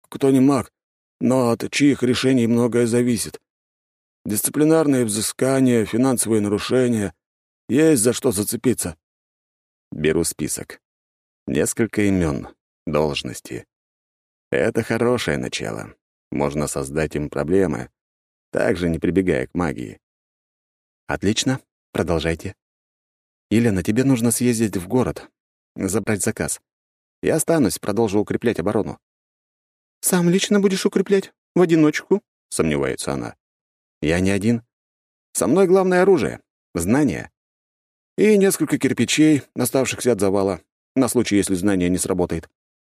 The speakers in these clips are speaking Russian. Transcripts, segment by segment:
кто не маг, но от чьих решений многое зависит. Дисциплинарные взыскания, финансовые нарушения. Есть за что зацепиться». Беру список. Несколько имен, должности. Это хорошее начало. Можно создать им проблемы, также не прибегая к магии. Отлично, продолжайте. Елена, тебе нужно съездить в город, забрать заказ. Я останусь, продолжу укреплять оборону. «Сам лично будешь укреплять? В одиночку?» — сомневается она. Я не один. Со мной главное оружие — знания. И несколько кирпичей, оставшихся от завала, на случай, если знание не сработает.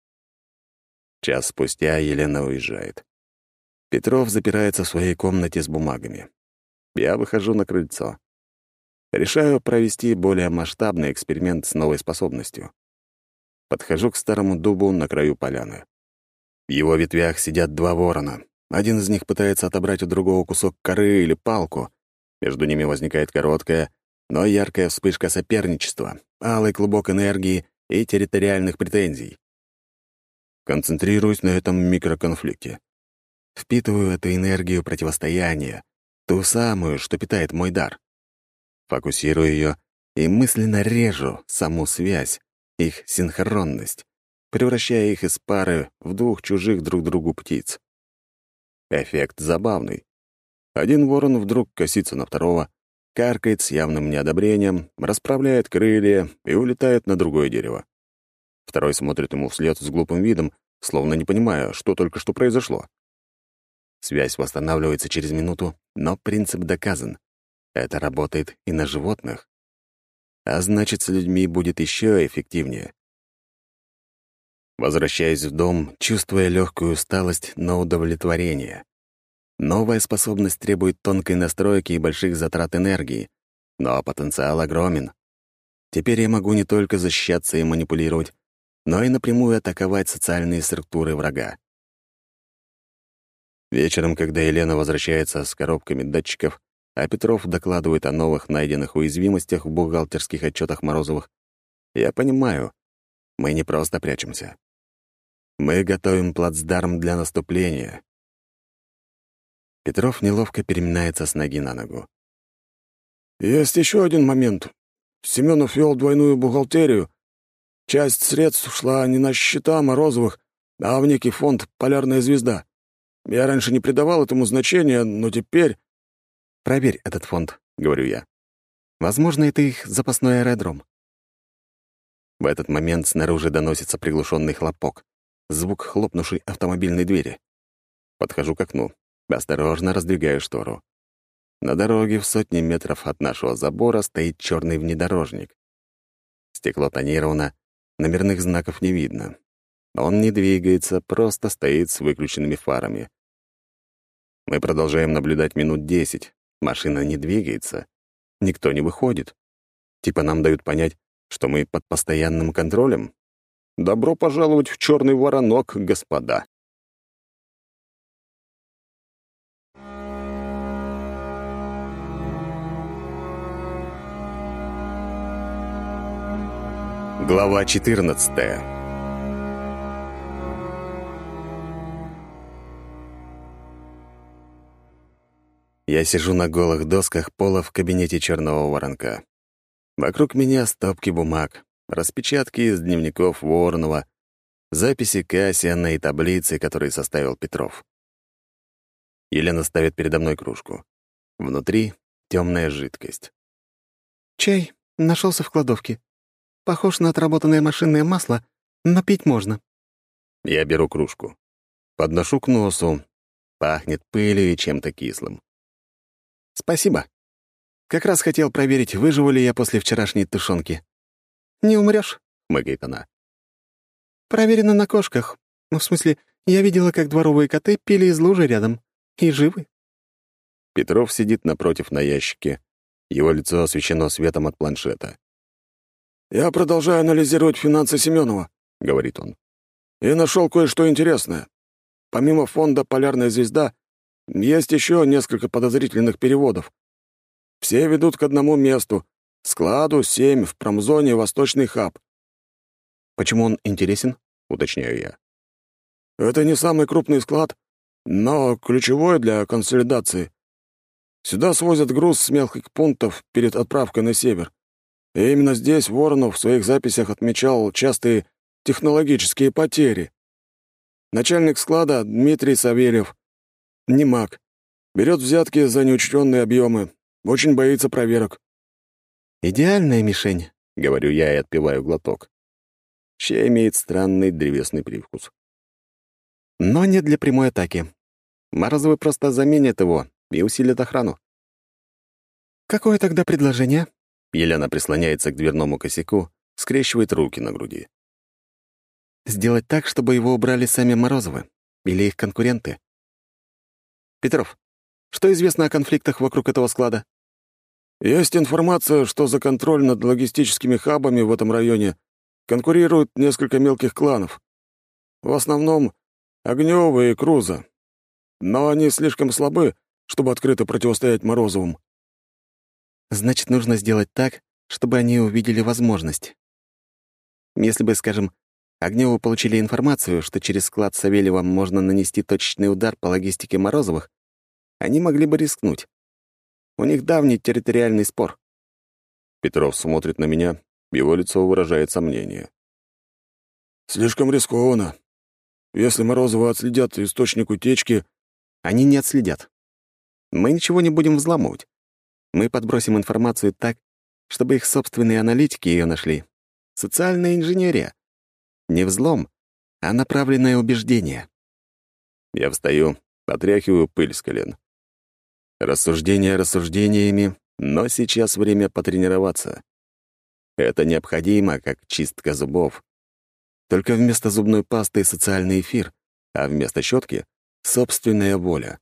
Час спустя Елена уезжает. Петров запирается в своей комнате с бумагами. Я выхожу на крыльцо. Решаю провести более масштабный эксперимент с новой способностью. Подхожу к старому дубу на краю поляны. В его ветвях сидят два ворона. Один из них пытается отобрать у другого кусок коры или палку. Между ними возникает короткая, но яркая вспышка соперничества, алый клубок энергии и территориальных претензий. Концентрируюсь на этом микроконфликте. Впитываю эту энергию противостояния, ту самую, что питает мой дар. Фокусирую ее и мысленно режу саму связь, их синхронность, превращая их из пары в двух чужих друг другу птиц. Эффект забавный. Один ворон вдруг косится на второго, каркает с явным неодобрением, расправляет крылья и улетает на другое дерево. Второй смотрит ему вслед с глупым видом, словно не понимая, что только что произошло. Связь восстанавливается через минуту, но принцип доказан. Это работает и на животных. А значит, с людьми будет еще эффективнее. Возвращаюсь в дом, чувствуя легкую усталость, но удовлетворение. Новая способность требует тонкой настройки и больших затрат энергии, но потенциал огромен. Теперь я могу не только защищаться и манипулировать, но и напрямую атаковать социальные структуры врага. Вечером, когда Елена возвращается с коробками датчиков, а Петров докладывает о новых найденных уязвимостях в бухгалтерских отчетах Морозовых, я понимаю, мы не просто прячемся. Мы готовим плацдарм для наступления. Петров неловко переминается с ноги на ногу. «Есть еще один момент. Семенов вел двойную бухгалтерию. Часть средств шла не на счета Морозовых, а в некий фонд «Полярная звезда». Я раньше не придавал этому значения, но теперь...» «Проверь этот фонд», — говорю я. «Возможно, это их запасной аэродром». В этот момент снаружи доносится приглушенный хлопок, звук хлопнувшей автомобильной двери. Подхожу к окну, осторожно раздвигаю штору. На дороге в сотни метров от нашего забора стоит черный внедорожник. Стекло тонировано, номерных знаков не видно. Он не двигается, просто стоит с выключенными фарами. Мы продолжаем наблюдать минут 10. Машина не двигается. Никто не выходит. Типа нам дают понять, что мы под постоянным контролем. Добро пожаловать в черный воронок, господа. Глава 14. Я сижу на голых досках пола в кабинете черного воронка. Вокруг меня стопки бумаг, распечатки из дневников Воронова, записи Кассиана и таблицы, которые составил Петров. Елена ставит передо мной кружку. Внутри темная жидкость. «Чай нашелся в кладовке. Похож на отработанное машинное масло, но пить можно». Я беру кружку. Подношу к носу. Пахнет пылью и чем-то кислым. «Спасибо. Как раз хотел проверить, выживу ли я после вчерашней тушенки». «Не умрёшь», — мыкает она. «Проверено на кошках. Ну, в смысле, я видела, как дворовые коты пили из лужи рядом. И живы». Петров сидит напротив на ящике. Его лицо освещено светом от планшета. «Я продолжаю анализировать финансы Семенова», — говорит он. «И нашел кое-что интересное. Помимо фонда «Полярная звезда» есть еще несколько подозрительных переводов. Все ведут к одному месту — складу 7 в промзоне «Восточный хаб». «Почему он интересен?» — уточняю я. Это не самый крупный склад, но ключевой для консолидации. Сюда свозят груз с мелких пунктов перед отправкой на север. И именно здесь Воронов в своих записях отмечал частые технологические потери. Начальник склада Дмитрий Савельев, не маг, берет взятки за неучтенные объемы, очень боится проверок. «Идеальная мишень», — говорю я и отпиваю глоток. Чай имеет странный древесный привкус. Но не для прямой атаки. Морозовы просто заменят его и усилят охрану. «Какое тогда предложение?» Елена прислоняется к дверному косяку, скрещивает руки на груди. «Сделать так, чтобы его убрали сами Морозовы или их конкуренты». «Петров, что известно о конфликтах вокруг этого склада?» Есть информация, что за контроль над логистическими хабами в этом районе конкурируют несколько мелких кланов. В основном Огнёва и Круза. Но они слишком слабы, чтобы открыто противостоять Морозовым. «Значит, нужно сделать так, чтобы они увидели возможность. Если бы, скажем, Огнёвы получили информацию, что через склад Савельева можно нанести точечный удар по логистике Морозовых, они могли бы рискнуть. У них давний территориальный спор». Петров смотрит на меня, его лицо выражает сомнение. Слишком рискованно. Если Морозовы отследят источник утечки... Они не отследят. Мы ничего не будем взламывать. Мы подбросим информацию так, чтобы их собственные аналитики ее нашли. Социальная инженерия. Не взлом, а направленное убеждение. Я встаю, отряхиваю пыль с колен. Рассуждения рассуждениями, но сейчас время потренироваться. Это необходимо, как чистка зубов. Только вместо зубной пасты социальный эфир, а вместо щетки — собственная воля.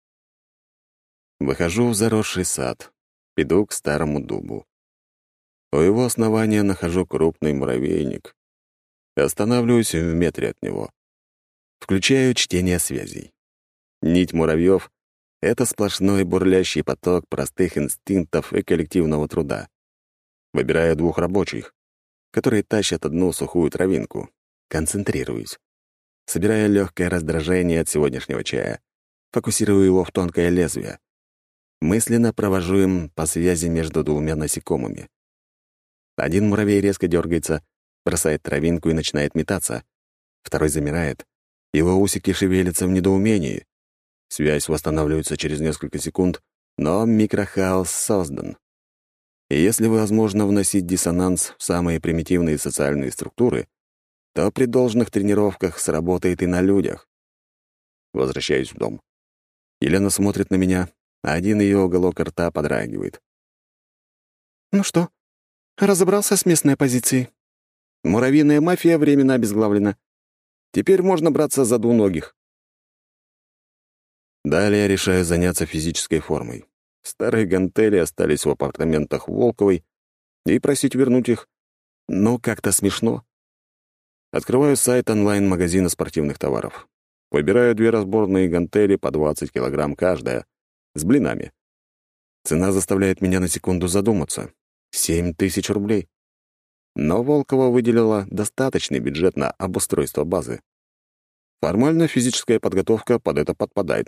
Выхожу в заросший сад, иду к старому дубу. У его основания нахожу крупный муравейник. Останавливаюсь в метре от него. Включаю чтение связей. Нить муравьев — это сплошной бурлящий поток простых инстинктов и коллективного труда. Выбираю 2 рабочих, которые тащат одну сухую травинку. Концентрируюсь. Собираю легкое раздражение от сегодняшнего чая. Фокусирую его в тонкое лезвие. Мысленно провожу им по связи между 2 насекомыми. Один муравей резко дергается, бросает травинку и начинает метаться. Второй замирает. Его усики шевелятся в недоумении. Связь восстанавливается через несколько секунд, но микрохаос создан. И если возможно вносить диссонанс в самые примитивные социальные структуры, то при должных тренировках сработает и на людях. Возвращаюсь в дом. Елена смотрит на меня, а один ее уголок рта подрагивает. «Ну что, разобрался с местной позицией?» Муравьиная мафия временно обезглавлена. Теперь можно браться за двуногих. Далее я решаю заняться физической формой. Старые гантели остались в апартаментах Волковой, и просить вернуть их, ну, как-то смешно. Открываю сайт онлайн-магазина спортивных товаров. Выбираю 2 разборные гантели по 20 килограмм каждая, с блинами. Цена заставляет меня на секунду задуматься. 7000 рублей. Но Волкова выделила достаточный бюджет на обустройство базы. Формально физическая подготовка под это подпадает.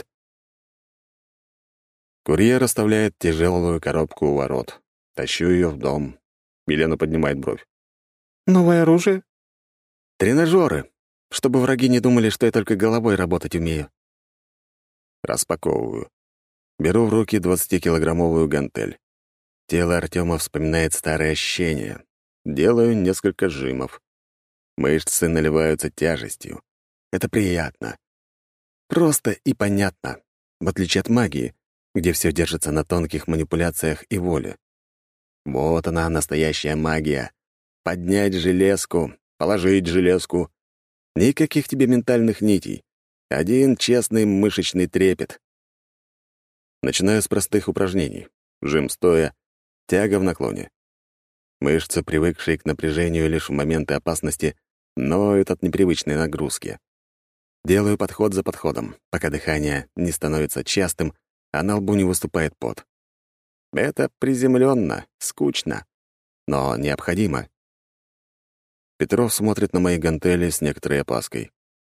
Курьер оставляет тяжелую коробку у ворот. Тащу ее в дом. Елена поднимает бровь. «Новое оружие?» «Тренажеры, чтобы враги не думали, что я только головой работать умею». Распаковываю. Беру в руки 20-килограммовую гантель. Тело Артема вспоминает старые ощущения. Делаю несколько жимов. Мышцы наливаются тяжестью. Это приятно. Просто и понятно, в отличие от магии, где все держится на тонких манипуляциях и воле. Вот она, настоящая магия. Поднять железку, положить железку. Никаких тебе ментальных нитей. Один честный мышечный трепет. Начинаю с простых упражнений. Жим стоя, тяга в наклоне. Мышцы, привыкшие к напряжению лишь в моменты опасности, ноют от непривычной нагрузки. Делаю подход за подходом, пока дыхание не становится частым, а на лбу не выступает пот. Это приземленно, скучно, но необходимо. Петров смотрит на мои гантели с некоторой опаской.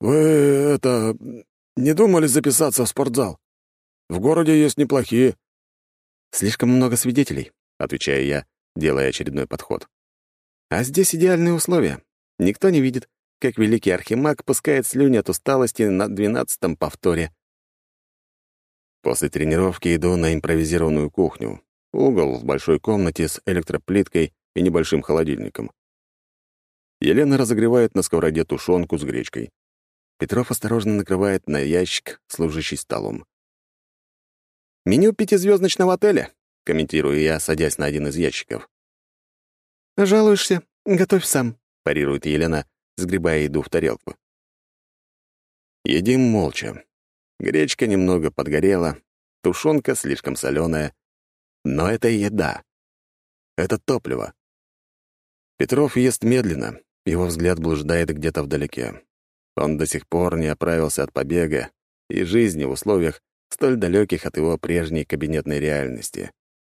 «Вы, не думали записаться в спортзал? В городе есть неплохие». «Слишком много свидетелей», — отвечаю я, делая очередной подход. «А здесь идеальные условия. Никто не видит, как великий архимаг пускает слюни от усталости на 12-м повторе». После тренировки иду на импровизированную кухню. Угол в большой комнате с электроплиткой и небольшим холодильником. Елена разогревает на сковороде тушенку с гречкой. Петров осторожно накрывает на ящик, служащий столом. «Меню пятизвездочного отеля», — комментирую я, садясь на один из ящиков. «Жалуешься? Готовь сам», — парирует Елена, сгребая еду в тарелку. Едим молча. Гречка немного подгорела, тушенка слишком соленая. Но это еда. Это топливо. Петров ест медленно, его взгляд блуждает где-то вдалеке. Он до сих пор не оправился от побега и жизни в условиях, столь далеких от его прежней кабинетной реальности.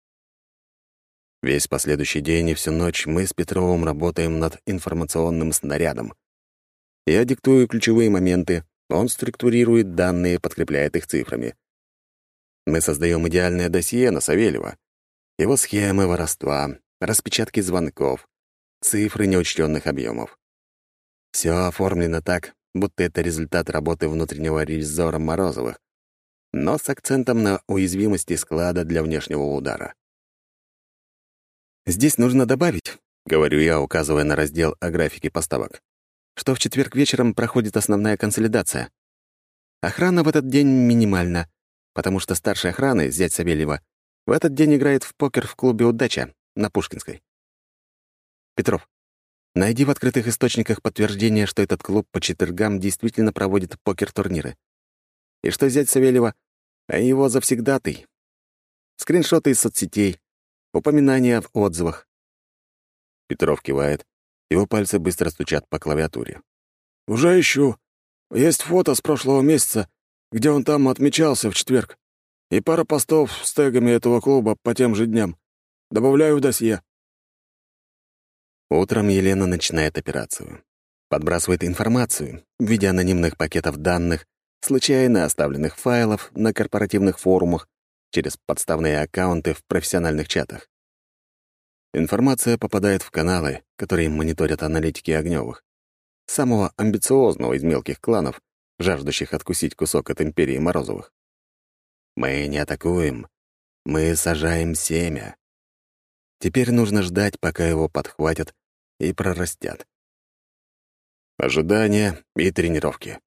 Весь последующий день и всю ночь мы с Петровым работаем над информационным снарядом. Я диктую ключевые моменты, он структурирует данные, подкрепляет их цифрами. Мы создаем идеальное досье на Савельева. Его схемы воровства, распечатки звонков, цифры неучтенных объемов. Все оформлено так, будто это результат работы внутреннего ревизора Морозовых, но с акцентом на уязвимости склада для внешнего удара. «Здесь нужно добавить», — говорю я, указывая на раздел о графике поставок, что в четверг вечером проходит основная консолидация. Охрана в этот день минимальна, потому что старший охраны, зять Савельева, в этот день играет в покер в клубе «Удача» на Пушкинской. Петров, найди в открытых источниках подтверждение, что этот клуб по четвергам действительно проводит покер-турниры. И что зять Савельева, а его завсегдатый. Скриншоты из соцсетей, упоминания в отзывах. Петров кивает, его пальцы быстро стучат по клавиатуре. «Уже ищу. Есть фото с прошлого месяца, где он там отмечался в четверг. И пара постов с тегами этого клуба по тем же дням. Добавляю в досье». Утром Елена начинает операцию. Подбрасывает информацию в виде анонимных пакетов данных, случайно оставленных файлов на корпоративных форумах, через подставные аккаунты в профессиональных чатах. Информация попадает в каналы, которые мониторят аналитики Огнёвых, самого амбициозного из мелких кланов, жаждущих откусить кусок от империи Морозовых. Мы не атакуем, мы сажаем семя. Теперь нужно ждать, пока его подхватят и прорастят. Ожидание и тренировки.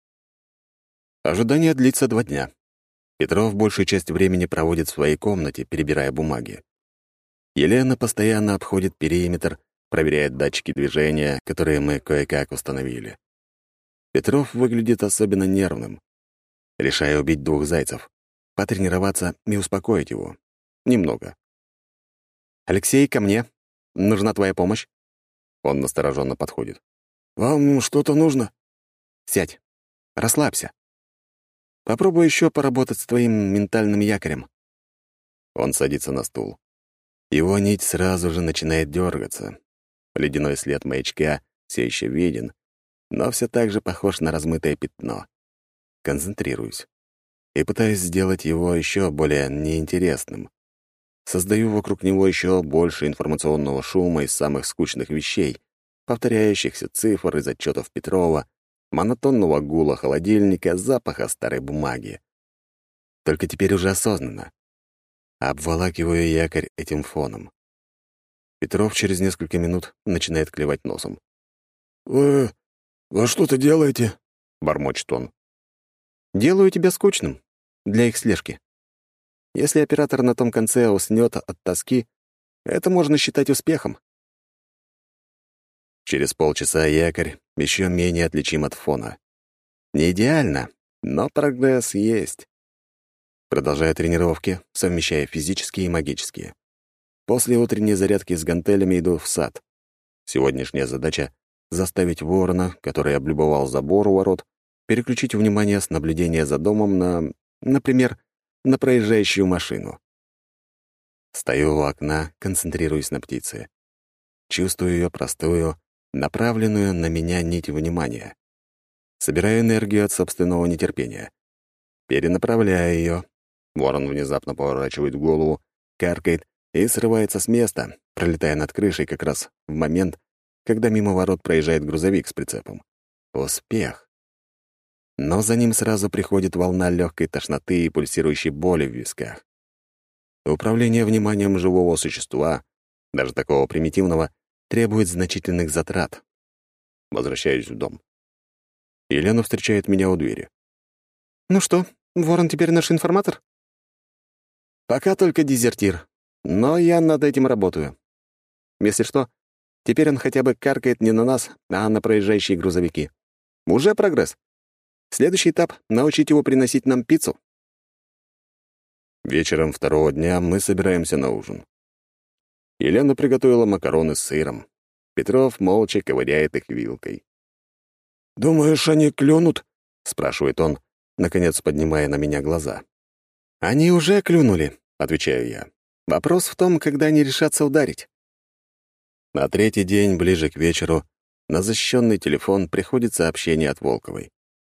Ожидание длится 2 дня. Петров большую часть времени проводит в своей комнате, перебирая бумаги. Елена постоянно обходит периметр, проверяет датчики движения, которые мы кое-как установили. Петров выглядит особенно нервным. Решаю убить 2 зайцев, потренироваться и успокоить его. Немного. «Алексей, ко мне. Нужна твоя помощь». Он настороженно подходит. «Вам что-то нужно?» «Сядь. Расслабься. Попробуй еще поработать с твоим ментальным якорем». Он садится на стул. Его нить сразу же начинает дергаться. Ледяной след маячка все еще виден, но все так же похож на размытое пятно. Концентрируюсь и пытаюсь сделать его еще более неинтересным. Создаю вокруг него еще больше информационного шума из самых скучных вещей, повторяющихся цифр из отчетов Петрова, монотонного гула холодильника, запаха старой бумаги. Только теперь уже осознанно. Обволакиваю якорь этим фоном. Петров через несколько минут начинает клевать носом. «Вы что-то делаете?» — бормочет он. «Делаю тебя скучным. Для их слежки. Если оператор на том конце уснет от тоски, это можно считать успехом». Через полчаса якорь еще менее отличим от фона. Не идеально, но прогресс есть. Продолжаю тренировки, совмещая физические и магические. После утренней зарядки с гантелями иду в сад. Сегодняшняя задача — заставить ворона, который облюбовал забор у ворот, переключить внимание с наблюдения за домом на, например, на проезжающую машину. Стою у окна, концентрируюсь на птице. Чувствую ее простую, направленную на меня нить внимания. Собираю энергию от собственного нетерпения. Перенаправляю ее. Ворон внезапно поворачивает голову, каркает и срывается с места, пролетая над крышей как раз в момент, когда мимо ворот проезжает грузовик с прицепом. Успех. Но за ним сразу приходит волна легкой тошноты и пульсирующей боли в висках. Управление вниманием живого существа, даже такого примитивного, требует значительных затрат. Возвращаюсь в дом. Елена встречает меня у двери. «Ну что, Ворон теперь наш информатор?» Пока только дезертир, но я над этим работаю. Если что, теперь он хотя бы каркает не на нас, а на проезжающие грузовики. Уже прогресс. Следующий этап — научить его приносить нам пиццу. Вечером второго дня мы собираемся на ужин. Елена приготовила макароны с сыром. Петров молча ковыряет их вилкой. «Думаешь, они клюнут?» — спрашивает он, наконец поднимая на меня глаза. «Они уже клюнули», — отвечаю я. «Вопрос в том, когда они решатся ударить». На третий день, ближе к вечеру, на защищенный телефон приходит сообщение от Волковой.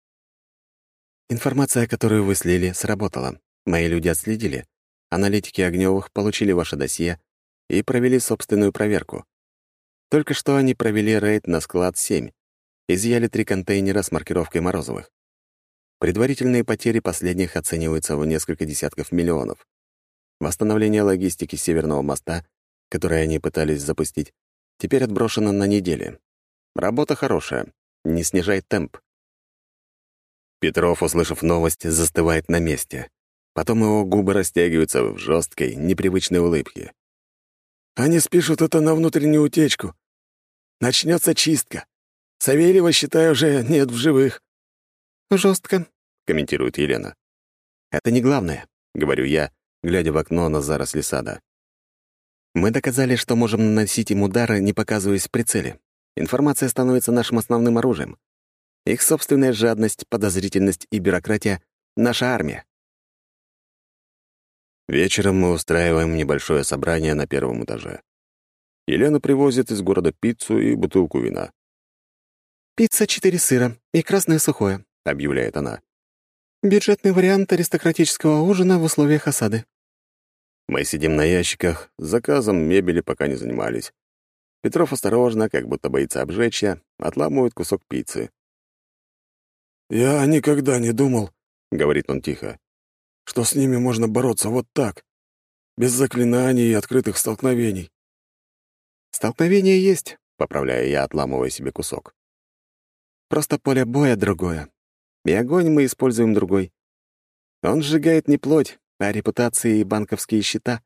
«Информация, которую вы слили, сработала. Мои люди отследили. Аналитики Огнёвых получили ваше досье и провели собственную проверку. Только что они провели рейд на склад 7, изъяли 3 контейнера с маркировкой Морозовых. Предварительные потери последних оцениваются в несколько десятков миллионов. Восстановление логистики Северного моста, которое они пытались запустить, теперь отброшено на недели. Работа хорошая, не снижает темп». Петров, услышав новость, застывает на месте. Потом его губы растягиваются в жесткой, непривычной улыбке. «Они спишут это на внутреннюю утечку. Начнется чистка. Савельева, считай, уже нет в живых». Жестко, комментирует Елена. «Это не главное», — говорю я, глядя в окно на заросли сада. «Мы доказали, что можем наносить им удары, не показываясь в прицеле. Информация становится нашим основным оружием. Их собственная жадность, подозрительность и бюрократия — наша армия». Вечером мы устраиваем небольшое собрание на первом этаже. Елена привозит из города пиццу и бутылку вина. «Пицца 4 сыра и красное сухое», — объявляет она. «Бюджетный вариант аристократического ужина в условиях осады». Мы сидим на ящиках, заказом мебели пока не занимались. Петров осторожно, как будто боится обжечься, отламывает кусок пиццы. «Я никогда не думал, — говорит он тихо, — что с ними можно бороться вот так, без заклинаний и открытых столкновений». «Столкновение есть», — поправляю я, отламывая себе кусок. «просто поле боя другое. И огонь мы используем другой. Он сжигает не плоть, а репутации и банковские счета».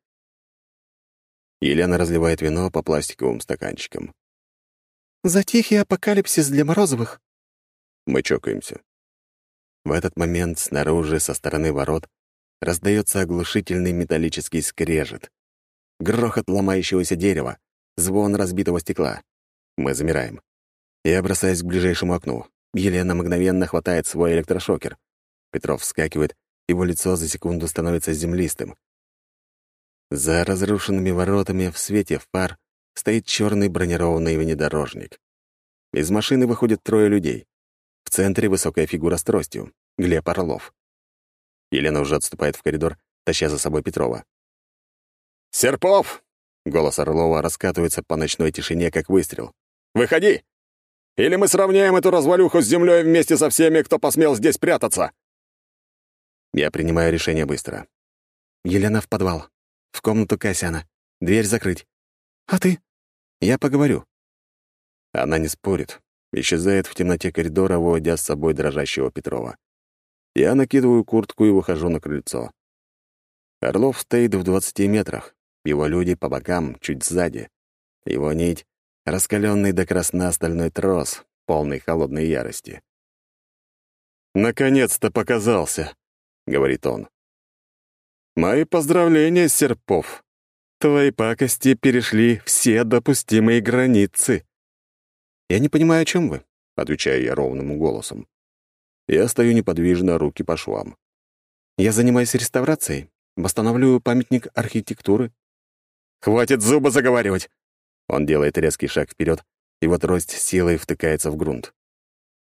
Елена разливает вино по пластиковым стаканчикам. «За тихий апокалипсис для Морозовых». Мы чокаемся. В этот момент снаружи, со стороны ворот, раздается оглушительный металлический скрежет. Грохот ломающегося дерева, звон разбитого стекла. Мы замираем. Я бросаюсь к ближайшему окну. Елена мгновенно хватает свой электрошокер. Петров вскакивает, его лицо за секунду становится землистым. За разрушенными воротами в свете фар стоит черный бронированный внедорожник. Из машины выходят 3 людей. В центре высокая фигура с тростью — Глеб Орлов. Елена уже отступает в коридор, таща за собой Петрова. «Серпов!» — голос Орлова раскатывается по ночной тишине, как выстрел. «Выходи! Или мы сравняем эту развалюху с землей вместе со всеми, кто посмел здесь прятаться!» Я принимаю решение быстро. «Елена в подвал. В комнату Касяна. Дверь закрыть». «А ты?» «Я поговорю». Она не спорит. Исчезает в темноте коридора, выводя с собой дрожащего Петрова. Я накидываю куртку и выхожу на крыльцо. Орлов стоит в 20 метрах. Его люди по бокам, чуть сзади. Его нить — раскаленный до красна стальной трос, полный холодной ярости. «Наконец-то показался», — говорит он. «Мои поздравления, Серпов. Твои пакости перешли все допустимые границы». «Я не понимаю, о чем вы», — отвечаю я ровным голосом. Я стою неподвижно, руки по швам. «Я занимаюсь реставрацией, восстановлю памятник архитектуры». «Хватит зубы заговаривать!» Он делает резкий шаг вперед, и вот трость силой втыкается в грунт.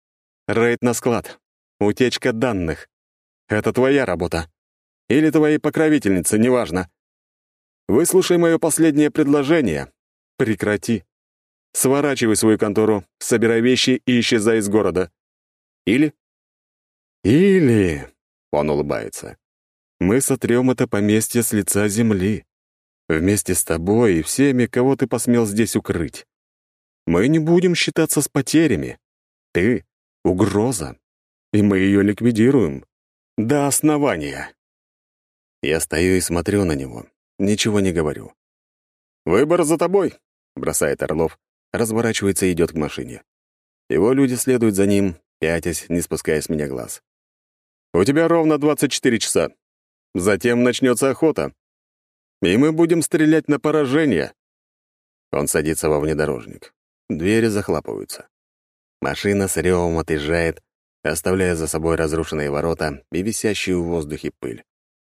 Рейд на склад. Утечка данных. Это твоя работа. Или твоей покровительницы, неважно. Выслушай мое последнее предложение. Прекрати. Сворачивай свою контору, собирай вещи и исчезай из города. Или... Он улыбается. Мы сотрем это поместье с лица земли. Вместе с тобой и всеми, кого ты посмел здесь укрыть. Мы не будем считаться с потерями. Ты — угроза, и мы ее ликвидируем. До основания. Я стою и смотрю на него, ничего не говорю. «Выбор за тобой», — бросает Орлов, разворачивается и идет к машине. Его люди следуют за ним, пятясь, не спуская с меня глаз. «У тебя ровно 24 часа. Затем начнется охота. И мы будем стрелять на поражение». Он садится во внедорожник. Двери захлапываются. Машина с ревом отъезжает, оставляя за собой разрушенные ворота и висящую в воздухе пыль.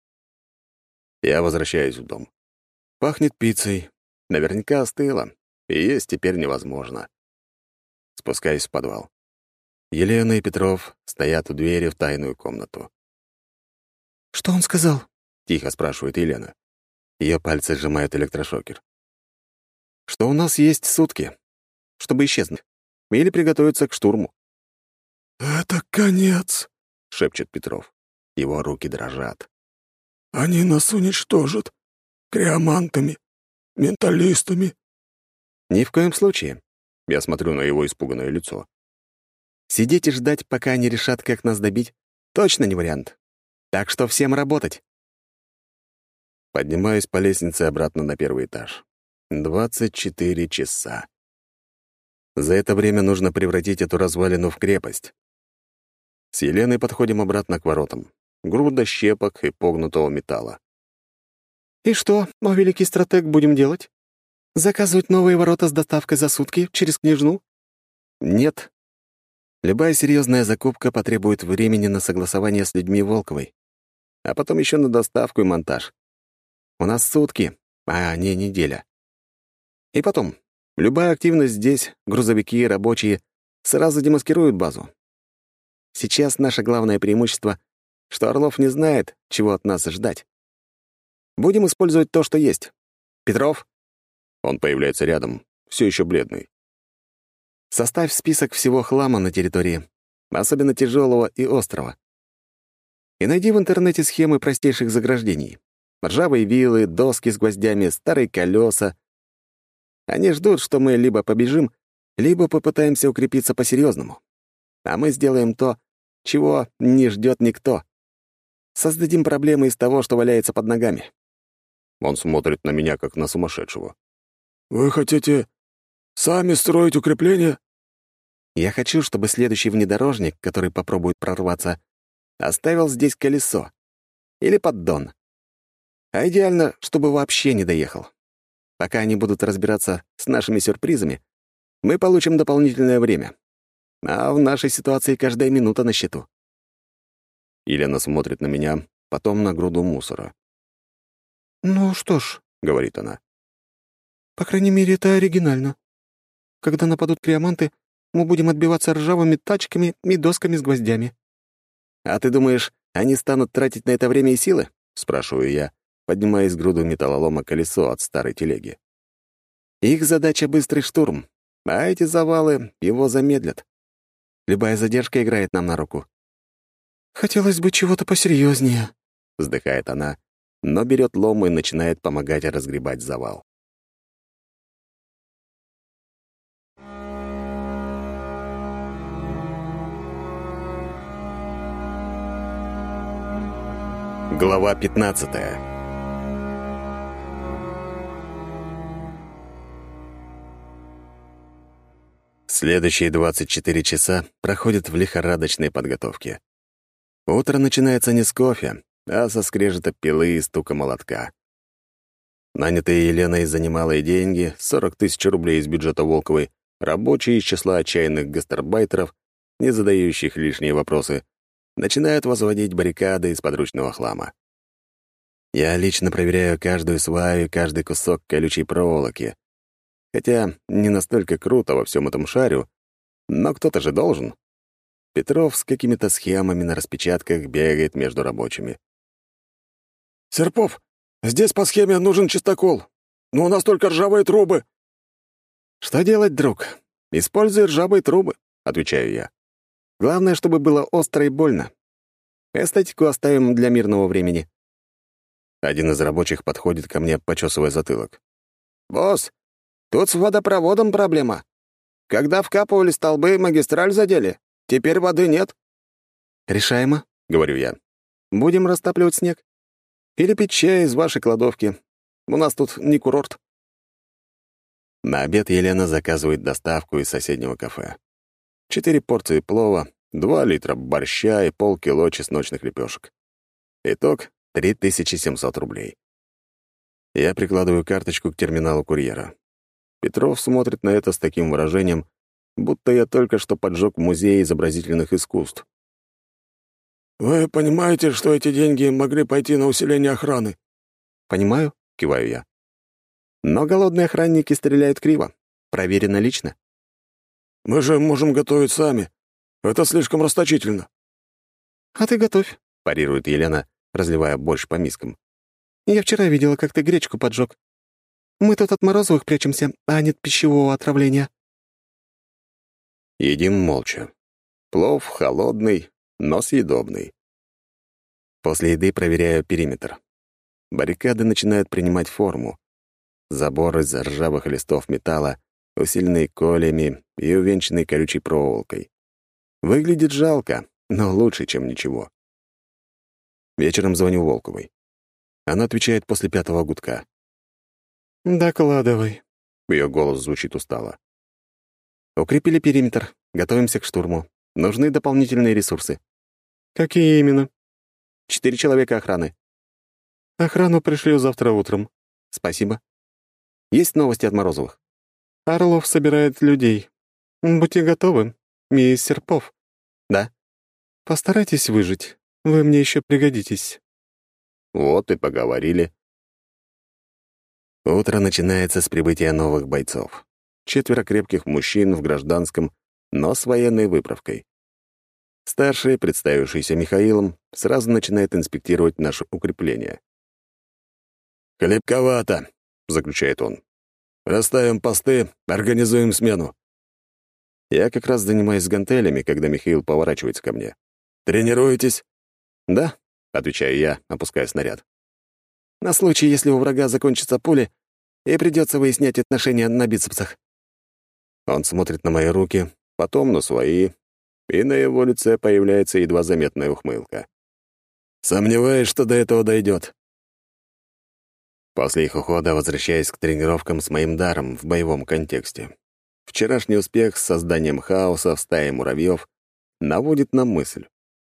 Я возвращаюсь в дом. Пахнет пиццей. Наверняка остыла, и есть теперь невозможно. Спускаюсь в подвал. Елена и Петров стоят у двери в тайную комнату. «Что он сказал?» — тихо спрашивает Елена. Ее пальцы сжимают электрошокер. «Что у нас есть сутки, чтобы исчезнуть, или приготовиться к штурму». «Это конец», — шепчет Петров. Его руки дрожат. «Они нас уничтожат. Криомантами, менталистами». «Ни в коем случае». Я смотрю на его испуганное лицо. «Сидеть и ждать, пока они решат, как нас добить, точно не вариант. Так что всем работать». Поднимаюсь по лестнице обратно на первый этаж. 24 часа. За это время нужно превратить эту развалину в крепость. С Еленой подходим обратно к воротам. Груда щепок и погнутого металла. «И что, о великий стратег, будем делать? Заказывать новые ворота с доставкой за сутки через княжну?» «Нет. Любая серьезная закупка потребует времени на согласование с людьми Волковой, а потом еще на доставку и монтаж. У нас сутки, а не неделя. И потом, любая активность здесь, грузовики, рабочие, сразу демаскируют базу. Сейчас наше главное преимущество, что Орлов не знает, чего от нас ждать. Будем использовать то, что есть. Петров?» Он появляется рядом, все еще бледный. «Составь список всего хлама на территории, особенно тяжелого и острого. И найди в интернете схемы простейших заграждений. Ржавые вилы, доски с гвоздями, старые колеса. Они ждут, что мы либо побежим, либо попытаемся укрепиться по-серьезному. А мы сделаем то, чего не ждет никто. Создадим проблемы из того, что валяется под ногами». Он смотрит на меня, как на сумасшедшего. «Вы хотите сами строить укрепления?» «Я хочу, чтобы следующий внедорожник, который попробует прорваться, оставил здесь колесо или поддон. А идеально, чтобы вообще не доехал. Пока они будут разбираться с нашими сюрпризами, мы получим дополнительное время. А в нашей ситуации каждая минута на счету». Елена смотрит на меня, потом на груду мусора. «Ну что ж», — говорит она. «по крайней мере, это оригинально. Когда нападут криоманты, мы будем отбиваться ржавыми тачками и досками с гвоздями». «А ты думаешь, они станут тратить на это время и силы?» — спрашиваю я, поднимая из груду металлолома колесо от старой телеги. «Их задача — быстрый штурм, а эти завалы его замедлят. Любая задержка играет нам на руку». «Хотелось бы чего-то посерьезнее», — вздыхает она, но берет лом и начинает помогать разгребать завал. Глава 15. Следующие 24 часа проходят в лихорадочной подготовке. Утро начинается не с кофе, а со скрежета пилы и стука молотка. Нанятые Еленой за немалые деньги, 40 000 рублей из бюджета Волковой, рабочие из числа отчаянных гастарбайтеров, не задающих лишние вопросы, начинают возводить баррикады из подручного хлама. Я лично проверяю каждую сваю и каждый кусок колючей проволоки. Хотя не настолько круто во всем этом шарю, но кто-то же должен. Петров с какими-то схемами на распечатках бегает между рабочими. «Серпов, здесь по схеме нужен чистокол, но у нас только ржавые трубы». «Что делать, друг? Используй ржавые трубы», — отвечаю я. «Главное, чтобы было остро и больно. Эстетику оставим для мирного времени». Один из рабочих подходит ко мне, почесывая затылок. «Босс, тут с водопроводом проблема. Когда вкапывали столбы, магистраль задели. Теперь воды нет». «Решаемо», — говорю я. «Будем растапливать снег. Или пить чай из вашей кладовки. У нас тут не курорт». На обед Елена заказывает доставку из соседнего кафе. 4 порции плова, 2 литра борща и полкило чесночных лепешек. Итог — 3700 рублей. Я прикладываю карточку к терминалу курьера. Петров смотрит на это с таким выражением, будто я только что поджег музей изобразительных искусств. «Вы понимаете, что эти деньги могли пойти на усиление охраны?» «Понимаю», — киваю я. «Но голодные охранники стреляют криво. Проверено лично». «Мы же можем готовить сами. Это слишком расточительно». «А ты готовь», — парирует Елена, разливая борщ по мискам. «Я вчера видела, как ты гречку поджег. Мы тут от Морозовых прячемся, а не от пищевого отравления». Едим молча. Плов холодный, но съедобный. После еды проверяю периметр. Баррикады начинают принимать форму. Забор из ржавых листов металла, усиленный колями и увенчанный колючей проволокой. Выглядит жалко, но лучше, чем ничего. Вечером звоню Волковой. Она отвечает после 5-го гудка. «Докладывай». Ее голос звучит устало. «Укрепили периметр. Готовимся к штурму. Нужны дополнительные ресурсы». «Какие именно?» 4 человека охраны. «Охрану пришлю завтра утром». «Спасибо. Есть новости от Морозовых?» «Орлов собирает людей. Будьте готовы. Мисс Серпов». «Да». «Постарайтесь выжить. Вы мне еще пригодитесь». Вот и поговорили. Утро начинается с прибытия новых бойцов. 4 крепких мужчин в гражданском, но с военной выправкой. Старший, представившийся Михаилом, сразу начинает инспектировать наше укрепление. «Хлебковато», — заключает он. «Расставим посты, организуем смену». Я как раз занимаюсь с гантелями, когда Михаил поворачивается ко мне. «Тренируетесь?» «Да», — отвечаю я, опуская снаряд. «На случай, если у врага закончатся пули, и придется выяснять отношения на бицепсах». Он смотрит на мои руки, потом на свои, и на его лице появляется едва заметная ухмылка. «Сомневаюсь, что до этого дойдет». После их ухода возвращаюсь к тренировкам с моим даром в боевом контексте. Вчерашний успех с созданием хаоса в стае муравьев наводит на мысль.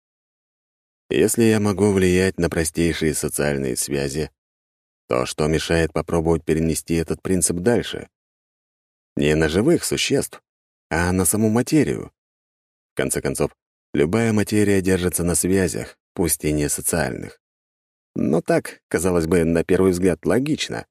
Если я могу влиять на простейшие социальные связи, то что мешает попробовать перенести этот принцип дальше? Не на живых существ, а на саму материю. В конце концов, любая материя держится на связях, пусть и не социальных. Но так, казалось бы, на первый взгляд, логично.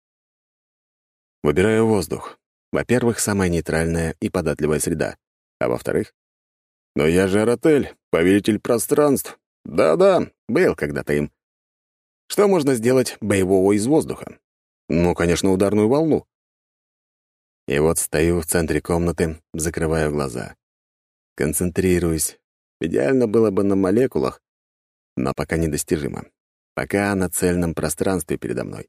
Выбираю воздух. Во-первых, самая нейтральная и податливая среда. А во-вторых, «Но я же Аратель, повелитель пространств». да-да, был когда-то им. Что можно сделать боевого из воздуха? Ну, конечно, ударную волну. И вот стою в центре комнаты, закрываю глаза. Концентрируюсь. Идеально было бы на молекулах, но пока недостижимо. Пока на цельном пространстве передо мной.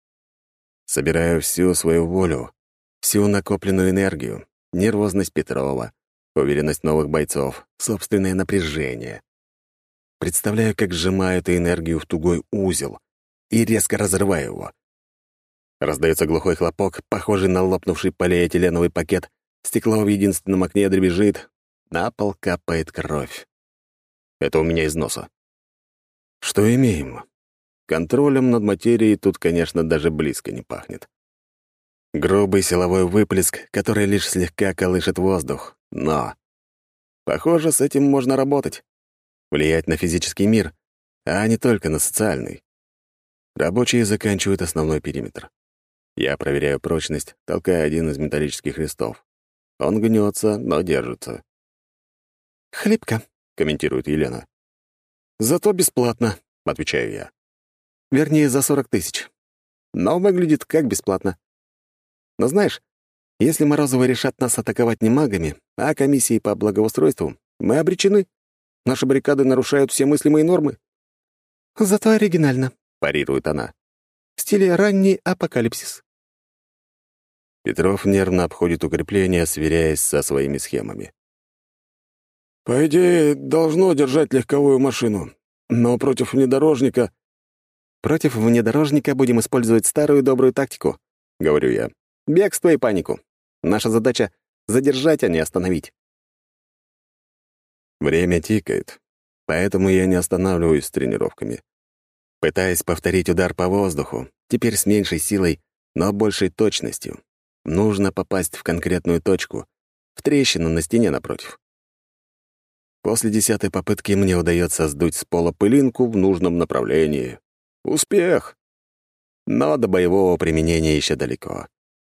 Собираю всю свою волю, всю накопленную энергию, нервозность Петрова, уверенность новых бойцов, собственное напряжение. Представляю, как сжимаю эту энергию в тугой узел и резко разрываю его. Раздается глухой хлопок, похожий на лопнувший полиэтиленовый пакет. Стекло в единственном окне дребезжит. На пол капает кровь. Это у меня из носа. Что имеем? Контролем над материей тут, конечно, даже близко не пахнет. Грубый силовой выплеск, который лишь слегка колышет воздух. Но, похоже, с этим можно работать. Влиять на физический мир, а не только на социальный. Рабочие заканчивают основной периметр. Я проверяю прочность, толкая один из металлических листов. Он гнется, но держится. «Хлипко», — комментирует Елена. «Зато бесплатно», — отвечаю я. Вернее, за 40 тысяч. Но выглядит как бесплатно. Но знаешь, если Морозовы решат нас атаковать не магами, а комиссией по благоустройству, мы обречены. Наши баррикады нарушают все мыслимые нормы. «Зато оригинально», — парирует она. «В стиле ранний апокалипсис». Петров нервно обходит укрепления, сверяясь со своими схемами. «По идее, должно держать легковую машину. Но против внедорожника...» «Против внедорожника будем использовать старую добрую тактику», — говорю я. «Бегство и панику. Наша задача — задержать, а не остановить». Время тикает, поэтому я не останавливаюсь с тренировками. Пытаясь повторить удар по воздуху, теперь с меньшей силой, но большей точностью. Нужно попасть в конкретную точку, в трещину на стене напротив. После 10-й попытки мне удается сдуть с пола пылинку в нужном направлении. Успех! Но до боевого применения еще далеко.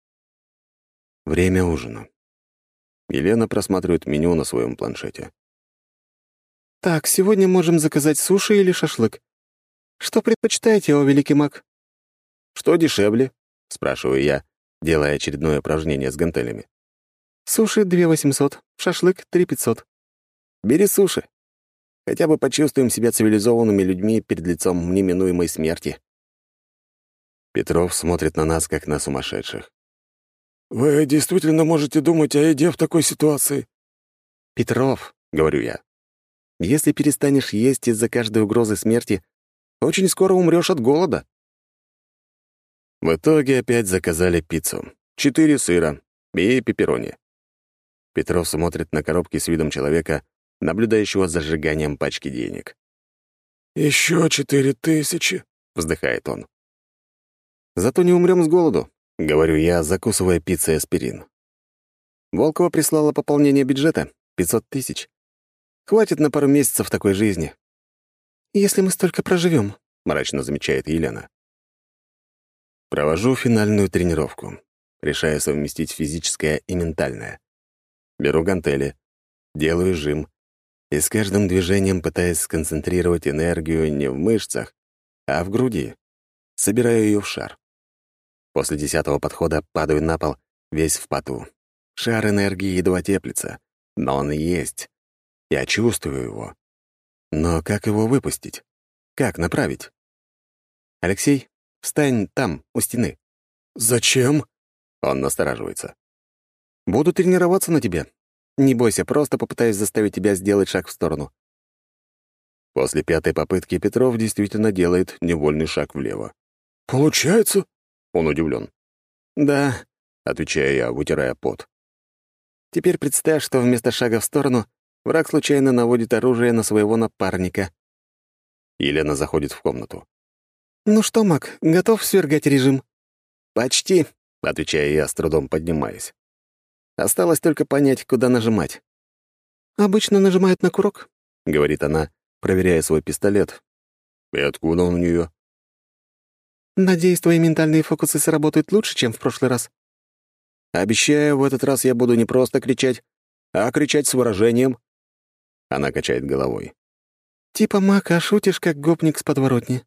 Время ужина. Елена просматривает меню на своем планшете. «Так, сегодня можем заказать суши или шашлык. Что предпочитаете, о великий маг?» «Что дешевле?» — спрашиваю я, делая очередное упражнение с гантелями. «Суши 2 800, шашлык 3 500». «Бери суши. Хотя бы почувствуем себя цивилизованными людьми перед лицом неминуемой смерти». Петров смотрит на нас, как на сумасшедших. «Вы действительно можете думать о еде в такой ситуации?» «Петров», — говорю я, — «если перестанешь есть из-за каждой угрозы смерти, очень скоро умрёшь от голода». В итоге опять заказали пиццу. 4 сыра и пепперони. Петров смотрит на коробки с видом человека, наблюдающего за сжиганием пачки денег. «Еще 4000», — вздыхает он. «Зато не умрём с голоду», — говорю я, закусывая пиццей аспирин. Волкова прислала пополнение бюджета — 500 тысяч. Хватит на пару месяцев такой жизни. «Если мы столько проживем», — мрачно замечает Елена. Провожу финальную тренировку, решая совместить физическое и ментальное. Беру гантели, делаю жим, и с каждым движением пытаюсь сконцентрировать энергию не в мышцах, а в груди. Собираю ее в шар. После 10-го подхода падаю на пол, весь в поту. Шар энергии едва теплится, но он есть. Я чувствую его. Но как его выпустить? Как направить? «Алексей, встань там, у стены». «Зачем?» Он настораживается. «Буду тренироваться на тебе. Не бойся, просто попытаюсь заставить тебя сделать шаг в сторону». После 5-й попытки Петров действительно делает невольный шаг влево. «Получается?» Он удивлен. «Да», — отвечаю я, вытирая пот. «Теперь представь, что вместо шага в сторону враг случайно наводит оружие на своего напарника». Елена заходит в комнату. «Ну что, Мак, готов свергать режим?» «Почти», — отвечаю я, с трудом поднимаясь. «Осталось только понять, куда нажимать». «Обычно нажимают на курок», — говорит она, проверяя свой пистолет. «И откуда он у нее? «Надеюсь, твои ментальные фокусы сработают лучше, чем в прошлый раз». «Обещаю, в этот раз я буду не просто кричать, а кричать с выражением». Она качает головой. «Типа, Мак, а шутишь, как гопник с подворотни».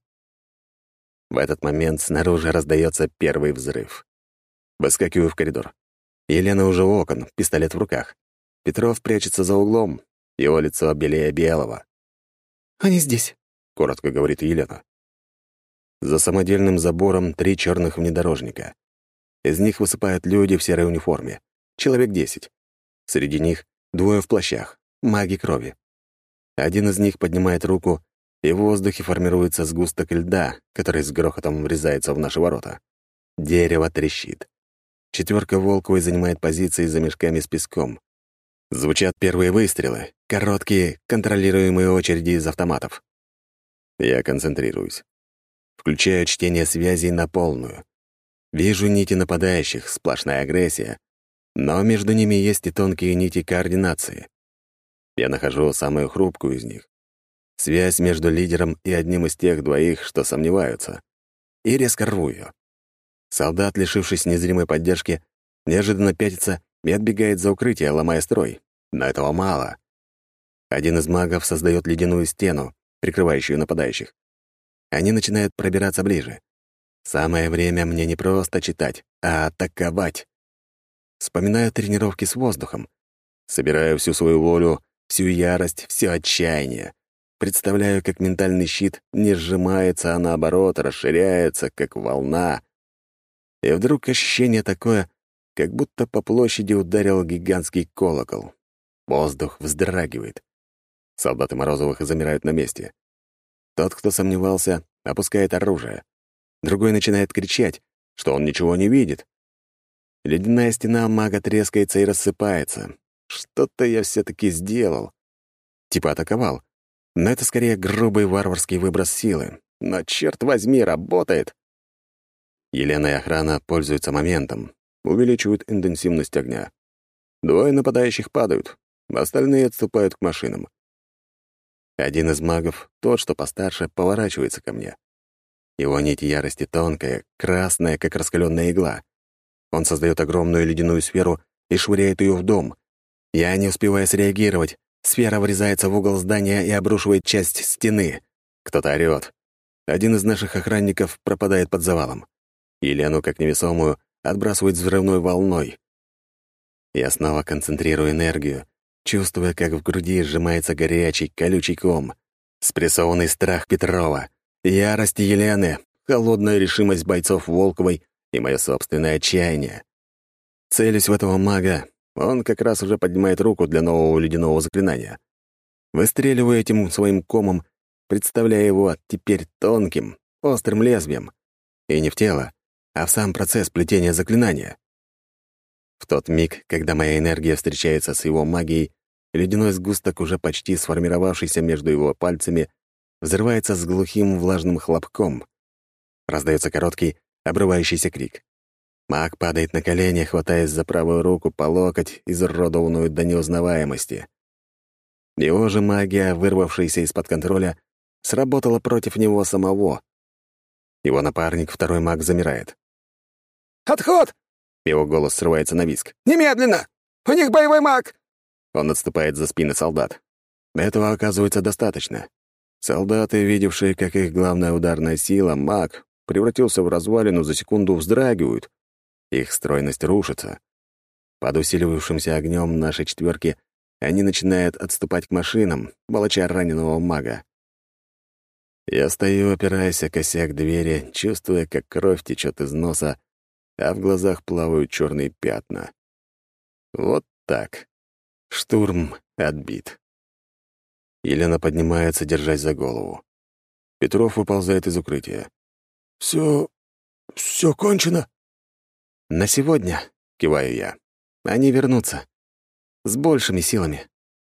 В этот момент снаружи раздается первый взрыв. Выскакиваю в коридор. Елена уже у окон, пистолет в руках. Петров прячется за углом, его лицо белее белого. «Они здесь», — коротко говорит Елена. За самодельным забором 3 черных внедорожника. Из них высыпают люди в серой униформе. Человек 10. Среди них 2 в плащах, маги крови. Один из них поднимает руку, и в воздухе формируется сгусток льда, который с грохотом врезается в наши ворота. Дерево трещит. 4 Волковой занимает позиции за мешками с песком. Звучат первые выстрелы, короткие, контролируемые очереди из автоматов. Я концентрируюсь. Включаю чтение связей на полную. Вижу нити нападающих, сплошная агрессия, но между ними есть и тонкие нити координации. Я нахожу самую хрупкую из них. Связь между лидером и одним из тех 2, что сомневаются. И резко рву ее. Солдат, лишившись незримой поддержки, неожиданно пятится и отбегает за укрытие, ломая строй. Но этого мало. Один из магов создает ледяную стену, прикрывающую нападающих. Они начинают пробираться ближе. Самое время мне не просто читать, а атаковать. Вспоминаю тренировки с воздухом. Собираю всю свою волю, всю ярость, все отчаяние. Представляю, как ментальный щит не сжимается, а наоборот расширяется, как волна. И вдруг ощущение такое, как будто по площади ударил гигантский колокол. Воздух вздрагивает. Солдаты Морозовых замирают на месте. Тот, кто сомневался, опускает оружие. Другой начинает кричать, что он ничего не видит. Ледяная стена мага трескается и рассыпается. Что-то я все-таки сделал. Типа атаковал. Но это скорее грубый варварский выброс силы. Но, черт возьми, работает. Елена и охрана пользуются моментом, увеличивают интенсивность огня. Двое нападающих падают, остальные отступают к машинам. Один из магов, тот, что постарше, поворачивается ко мне. Его нить ярости тонкая, красная, как раскаленная игла. Он создает огромную ледяную сферу и швыряет ее в дом. Я не успеваю среагировать. Сфера врезается в угол здания и обрушивает часть стены. Кто-то орёт. Один из наших охранников пропадает под завалом. Елену, как невесомую, отбрасывает взрывной волной. Я снова концентрирую энергию, чувствуя, как в груди сжимается горячий, колючий ком. Спрессованный страх Петрова, ярость Елены, холодная решимость бойцов Волковой и мое собственное отчаяние. Целюсь в этого мага, он как раз уже поднимает руку для нового ледяного заклинания. Выстреливаю этим своим комом, представляя его теперь тонким, острым лезвием. И не в тело, а в сам процесс плетения заклинания. В тот миг, когда моя энергия встречается с его магией, ледяной сгусток, уже почти сформировавшийся между его пальцами, взрывается с глухим влажным хлопком. Раздается короткий, обрывающийся крик. Маг падает на колени, хватаясь за правую руку по локоть, изуродованную до неузнаваемости. Его же магия, вырвавшаяся из-под контроля, сработала против него самого. Его напарник, второй маг, замирает. «Отход!» — его голос срывается на визг. «Немедленно! У них боевой маг!» Он отступает за спины солдат. Этого оказывается достаточно. Солдаты, видевшие, как их главная ударная сила, маг, превратился в развалину, за секунду вздрагивают. Их стройность рушится. Под усиливавшимся огнем нашей четверки они начинают отступать к машинам, волоча раненого мага. Я стою, опираясь о косяк двери, чувствуя, как кровь течет из носа, а в глазах плавают черные пятна. Вот так. Штурм отбит. Елена поднимается, держась за голову. Петров выползает из укрытия. Все кончено?» «На сегодня», — киваю я. «Они вернутся. С большими силами».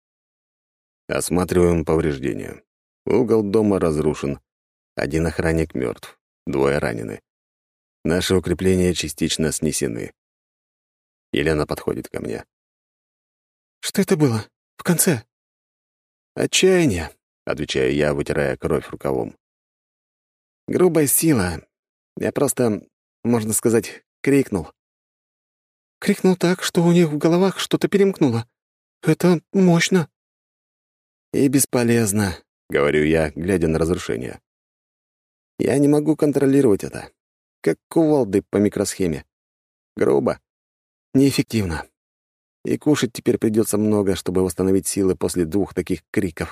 Осматриваем повреждения. Угол дома разрушен. Один охранник мертв, двое ранены. Наши укрепления частично снесены. Елена подходит ко мне. «Что это было? В конце?» «Отчаяние», — отвечаю я, вытирая кровь рукавом. «Грубая сила. Я просто, можно сказать, крикнул». «Крикнул так, что у них в головах что-то перемкнуло. Это мощно». «И бесполезно», — говорю я, глядя на разрушение. «Я не могу контролировать это. Как кувалды по микросхеме. Грубо. Неэффективно. И кушать теперь придется много, чтобы восстановить силы после 2 таких криков».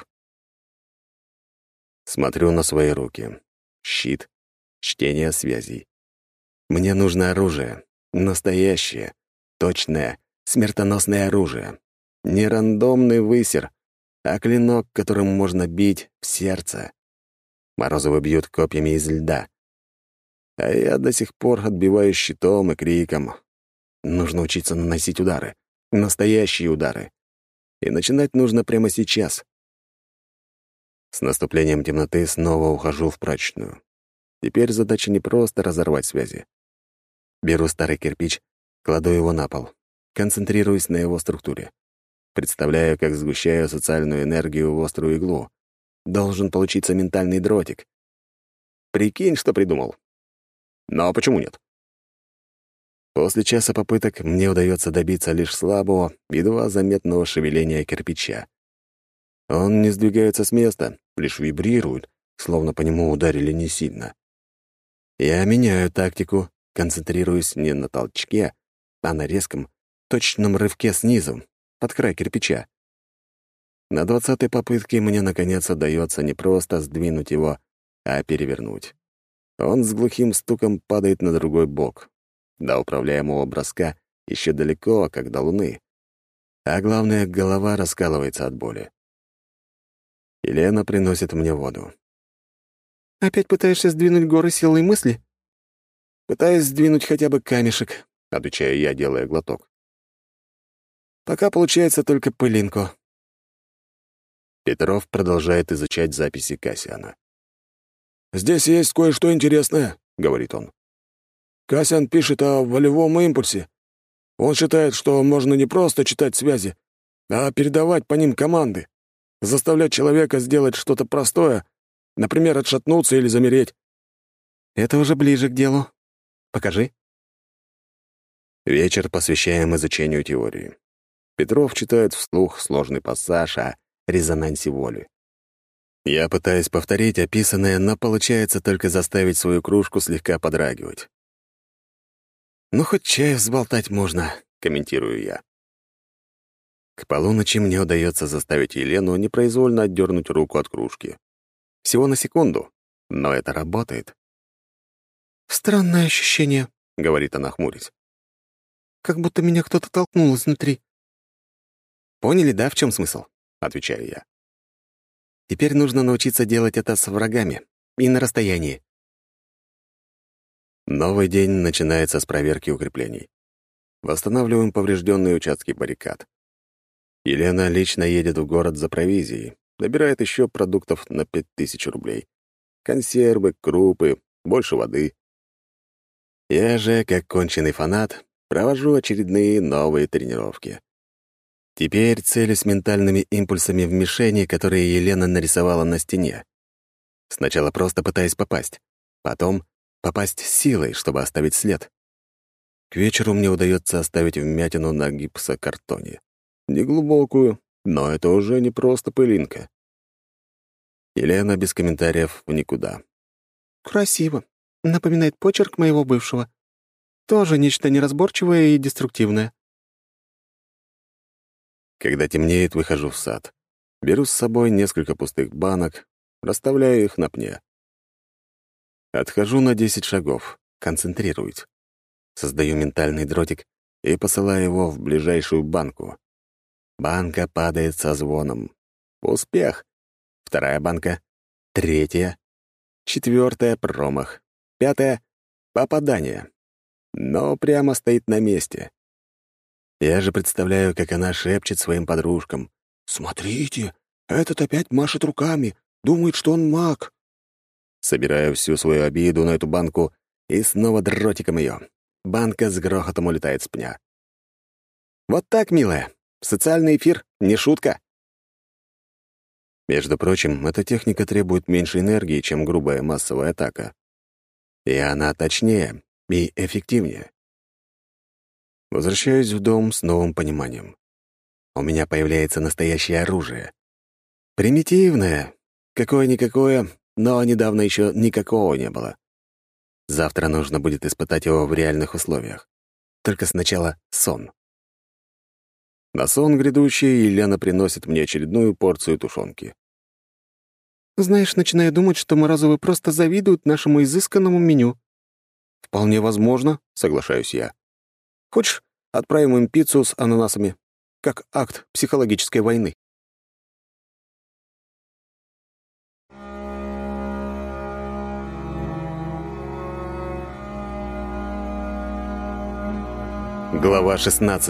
Смотрю на свои руки. Щит. Чтение связей. Мне нужно оружие. Настоящее. Точное. Смертоносное оружие. Не рандомный высер, а клинок, которым можно бить в сердце. Морозовы бьют копьями из льда. А я до сих пор отбиваю щитом и криком. Нужно учиться наносить удары. Настоящие удары. И начинать нужно прямо сейчас. С наступлением темноты снова ухожу в прачечную. Теперь задача не просто разорвать связи. Беру старый кирпич, кладу его на пол, концентрируюсь на его структуре. Представляю, как сгущаю социальную энергию в острую иглу. Должен получиться ментальный дротик. Прикинь, что придумал. Но почему нет? После часа попыток мне удается добиться лишь слабого, едва заметного шевеления кирпича. Он не сдвигается с места, лишь вибрирует, словно по нему ударили не сильно. Я меняю тактику, концентрируюсь не на толчке, а на резком, точном рывке снизу, под край кирпича. На 20-й попытке мне, наконец, удается не просто сдвинуть его, а перевернуть. Он с глухим стуком падает на другой бок. До управляемого броска еще далеко, как до Луны. А главное, голова раскалывается от боли. Елена приносит мне воду. «Опять пытаешься сдвинуть горы силой мысли?» «Пытаюсь сдвинуть хотя бы камешек», — отвечаю я, делая глоток. «Пока получается только пылинку». Петров продолжает изучать записи Кассиана. «Здесь есть кое-что интересное», — говорит он. «Кассиан пишет о волевом импульсе. Он считает, что можно не просто читать связи, а передавать по ним команды, заставлять человека сделать что-то простое, например, отшатнуться или замереть». «Это уже ближе к делу. Покажи». Вечер посвящаем изучению теории. Петров читает вслух сложный пассаж о резонансе воли. Я пытаюсь повторить описанное, но получается только заставить свою кружку слегка подрагивать. «Ну, хоть чай взболтать можно», — комментирую я. К полуночи мне удается заставить Елену непроизвольно отдернуть руку от кружки. Всего на секунду, но это работает. «Странное ощущение», — говорит она, хмурясь. «Как будто меня кто-то толкнул изнутри». «Поняли, да, в чем смысл?» — отвечаю я. «Теперь нужно научиться делать это с врагами и на расстоянии». Новый день начинается с проверки укреплений. Восстанавливаем поврежденные участки баррикад. Елена лично едет в город за провизией, набирает еще продуктов на 5000 рублей. Консервы, крупы, больше воды. Я же, как конченый фанат, провожу очередные новые тренировки. Теперь целюсь ментальными импульсами в мишени, которые Елена нарисовала на стене. Сначала просто пытаюсь попасть, потом попасть силой, чтобы оставить след. К вечеру мне удается оставить вмятину на гипсокартоне. Неглубокую, но это уже не просто пылинка. Елена без комментариев в никуда. «Красиво. Напоминает почерк моего бывшего. Тоже нечто неразборчивое и деструктивное». Когда темнеет, выхожу в сад. Беру с собой несколько пустых банок, расставляю их на пне. Отхожу на 10 шагов, концентрируюсь. Создаю ментальный дротик и посылаю его в ближайшую банку. Банка падает со звоном. Успех. Вторая банка. Третья. Четвертая — промах. Пятая — попадание. Но прямо стоит на месте. Я же представляю, как она шепчет своим подружкам. «Смотрите, этот опять машет руками, думает, что он маг». Собираю всю свою обиду на эту банку и снова дротиком ее. Банка с грохотом улетает с пня. «Вот так, милая. Социальный эфир — не шутка». Между прочим, эта техника требует меньше энергии, чем грубая массовая атака. И она точнее и эффективнее. Возвращаюсь в дом с новым пониманием. У меня появляется настоящее оружие. Примитивное, какое-никакое, но недавно еще никакого не было. Завтра нужно будет испытать его в реальных условиях. Только сначала сон. На сон грядущий Елена приносит мне очередную порцию тушенки. «Знаешь, начинаю думать, что Морозовы просто завидуют нашему изысканному меню». «Вполне возможно», — соглашаюсь я. «Хочешь, отправим им пиццу с ананасами, как акт психологической войны?» Глава 16.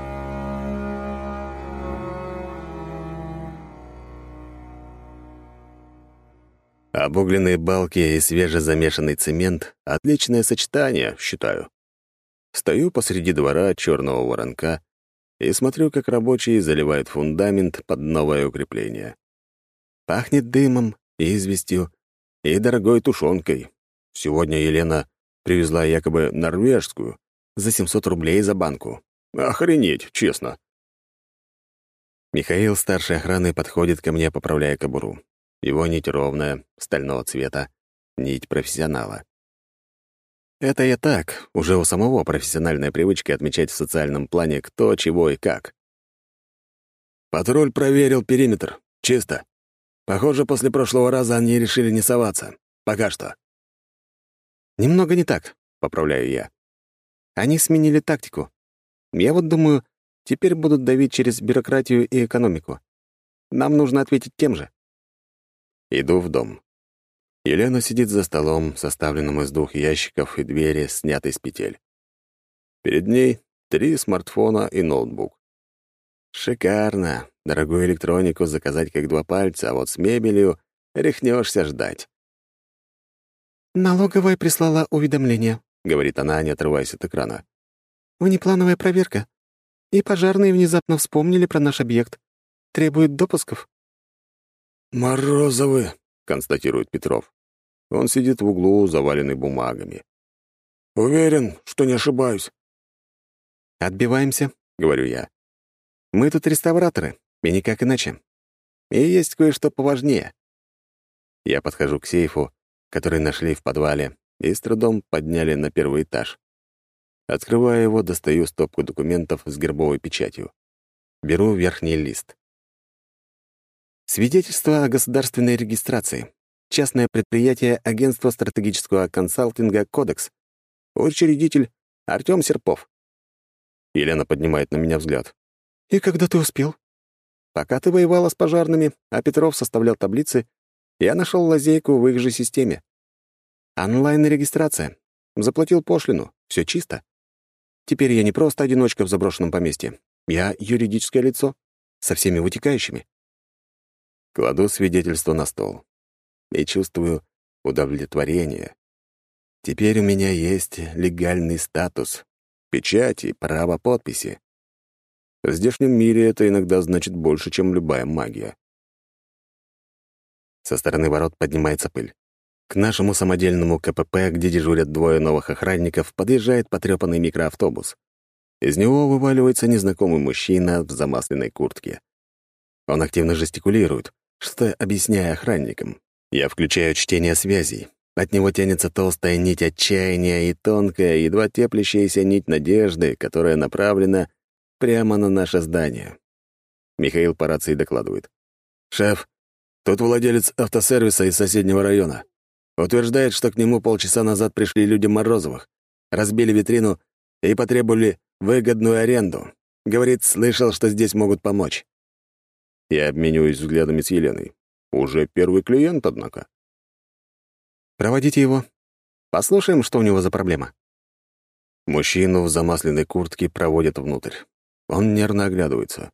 Обугленные балки и свежезамешанный цемент — отличное сочетание, считаю. Стою посреди двора черного воронка и смотрю, как рабочие заливают фундамент под новое укрепление. Пахнет дымом, известью и дорогой тушенкой. Сегодня Елена привезла якобы норвежскую за 700 рублей за банку. Охренеть, честно. Михаил старшей охраны подходит ко мне, поправляя кобуру. Его нить ровная, стального цвета, нить профессионала. Это я так, уже у самого профессиональная привычка отмечать в социальном плане кто, чего и как. Патруль проверил периметр. Чисто. Похоже, после прошлого раза они решили не соваться. Пока что. Немного не так, поправляю я. Они сменили тактику. Я вот думаю, теперь будут давить через бюрократию и экономику. Нам нужно ответить тем же. Иду в дом. Елена сидит за столом, составленным из 2 ящиков и двери, снятой с петель. Перед ней 3 смартфона и ноутбук. Шикарно. Дорогую электронику заказать как 2 пальца, а вот с мебелью рехнешься ждать. «Налоговая прислала уведомление», — говорит она, не отрываясь от экрана. «Внеплановая проверка. И пожарные внезапно вспомнили про наш объект. Требуют допусков». «Морозовы», — констатирует Петров. Он сидит в углу, заваленный бумагами. «Уверен, что не ошибаюсь». «Отбиваемся», — говорю я. «Мы тут реставраторы, и никак иначе. И есть кое-что поважнее». Я подхожу к сейфу, который нашли в подвале, и с трудом подняли на 1-й этаж. Открывая его, достаю стопку документов с гербовой печатью. Беру верхний лист. Свидетельство о государственной регистрации. Частное предприятие Агентства стратегического консалтинга «Кодекс». Учредитель Артём Серпов. Елена поднимает на меня взгляд. «И когда ты успел?» «Пока ты воевала с пожарными, а Петров составлял таблицы, я нашел лазейку в их же системе. Онлайн-регистрация. Заплатил пошлину. Все чисто. Теперь я не просто одиночка в заброшенном поместье. Я юридическое лицо со всеми вытекающими». Кладу свидетельство на стол и чувствую удовлетворение. Теперь у меня есть легальный статус, печать и право подписи. В здешнем мире это иногда значит больше, чем любая магия. Со стороны ворот поднимается пыль. К нашему самодельному КПП, где дежурят 2 новых охранников, подъезжает потрёпанный микроавтобус. Из него вываливается незнакомый мужчина в замасленной куртке. Он активно жестикулирует, что-то объясняя охранникам. Я включаю чтение связей. От него тянется толстая нить отчаяния и тонкая, едва теплящаяся нить надежды, которая направлена прямо на наше здание. Михаил по рации докладывает. «Шеф, тут владелец автосервиса из соседнего района. Утверждает, что к нему полчаса назад пришли люди Морозовых, разбили витрину и потребовали выгодную аренду. Говорит, слышал, что здесь могут помочь». Я обмениваюсь взглядами с Еленой. Уже первый клиент, однако. «Проводите его. Послушаем, что у него за проблема». Мужчину в замасленной куртке проводят внутрь. Он нервно оглядывается.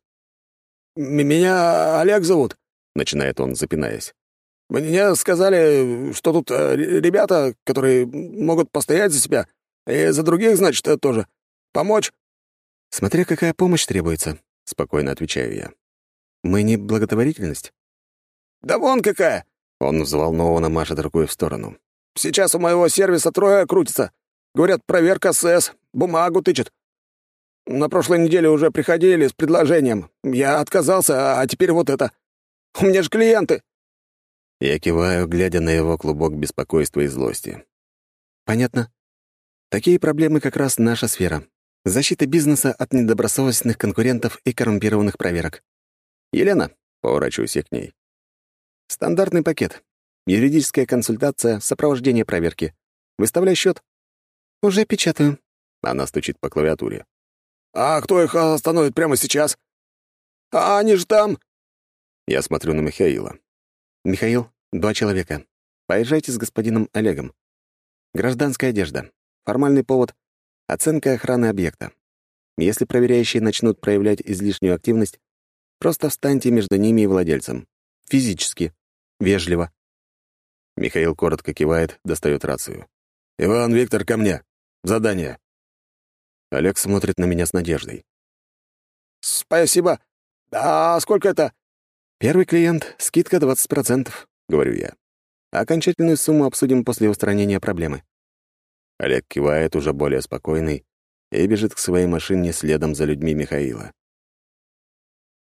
«Меня Олег зовут», — начинает он, запинаясь. «Мне сказали, что тут ребята, которые могут постоять за себя, и за других, значит, тоже. Помочь?» «Смотря какая помощь требуется», — спокойно отвечаю я. «Мы не благотворительность?» «Да вон какая!» — он взволнованно машет рукой в сторону. «Сейчас у моего сервиса 3 крутится. Говорят, проверка СС, бумагу тычет. На прошлой неделе уже приходили с предложением. Я отказался, а теперь вот это. У меня же клиенты!» Я киваю, глядя на его клубок беспокойства и злости. «Понятно. Такие проблемы как раз наша сфера. Защита бизнеса от недобросовестных конкурентов и коррумпированных проверок. Елена, поворачиваюсь я к ней. Стандартный пакет. Юридическая консультация, сопровождение проверки. Выставляй счет. «Уже печатаю». Она стучит по клавиатуре. «А кто их остановит прямо сейчас? А они же там!» Я смотрю на Михаила. «Михаил, 2 человека. Поезжайте с господином Олегом. Гражданская одежда. Формальный повод — оценка охраны объекта. Если проверяющие начнут проявлять излишнюю активность, просто встаньте между ними и владельцем. Физически. Вежливо». Михаил коротко кивает, достает рацию. «Иван, Виктор, ко мне. Задание». Олег смотрит на меня с надеждой. «Спасибо. А сколько это?» «Первый клиент — скидка 20%, — говорю я. Окончательную сумму обсудим после устранения проблемы». Олег кивает, уже более спокойный, и бежит к своей машине следом за людьми Михаила.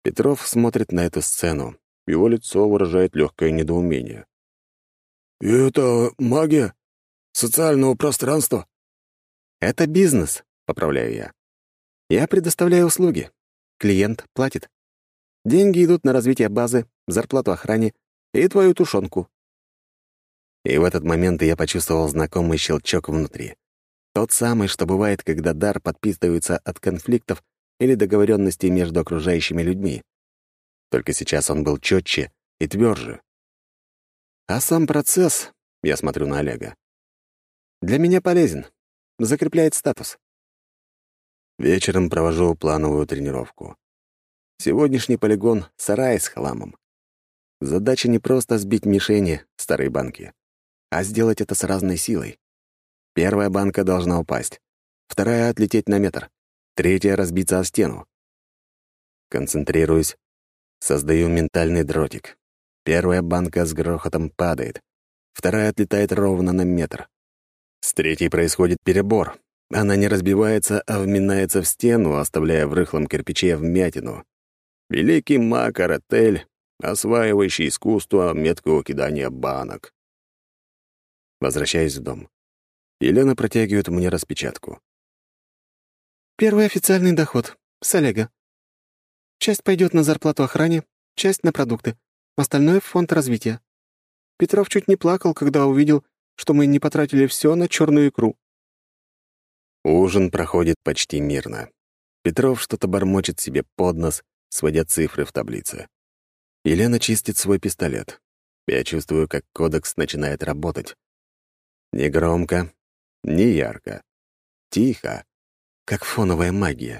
Петров смотрит на эту сцену. Его лицо выражает легкое недоумение. «И это магия? Социального пространства?» «Это бизнес», — поправляю я. «Я предоставляю услуги. Клиент платит. Деньги идут на развитие базы, зарплату охране и твою тушенку». И в этот момент я почувствовал знакомый щелчок внутри. Тот самый, что бывает, когда дар подпитывается от конфликтов или договоренностей между окружающими людьми. Только сейчас он был четче и тверже. А сам процесс, я смотрю на Олега, для меня полезен, закрепляет статус. Вечером провожу плановую тренировку. Сегодняшний полигон — сарай с хламом. Задача не просто сбить мишени, старые банки, а сделать это с разной силой. Первая банка должна упасть, вторая — отлететь на метр, третья — разбиться о стену. Концентрируюсь, создаю ментальный дротик. Первая банка с грохотом падает, вторая отлетает ровно на метр. С третьей происходит перебор. Она не разбивается, а вминается в стену, оставляя в рыхлом кирпиче вмятину. Великий маг Аратель, осваивающий искусство меткого кидания банок. Возвращаюсь в дом. Елена протягивает мне распечатку. Первый официальный доход. С Олега. Часть пойдет на зарплату охране, часть — на продукты. Остальное — в фонд развития. Петров чуть не плакал, когда увидел, что мы не потратили все на черную икру. Ужин проходит почти мирно. Петров что-то бормочет себе под нос, сводя цифры в таблице. Елена чистит свой пистолет. Я чувствую, как кодекс начинает работать. Не громко, не ярко. Тихо, как фоновая магия.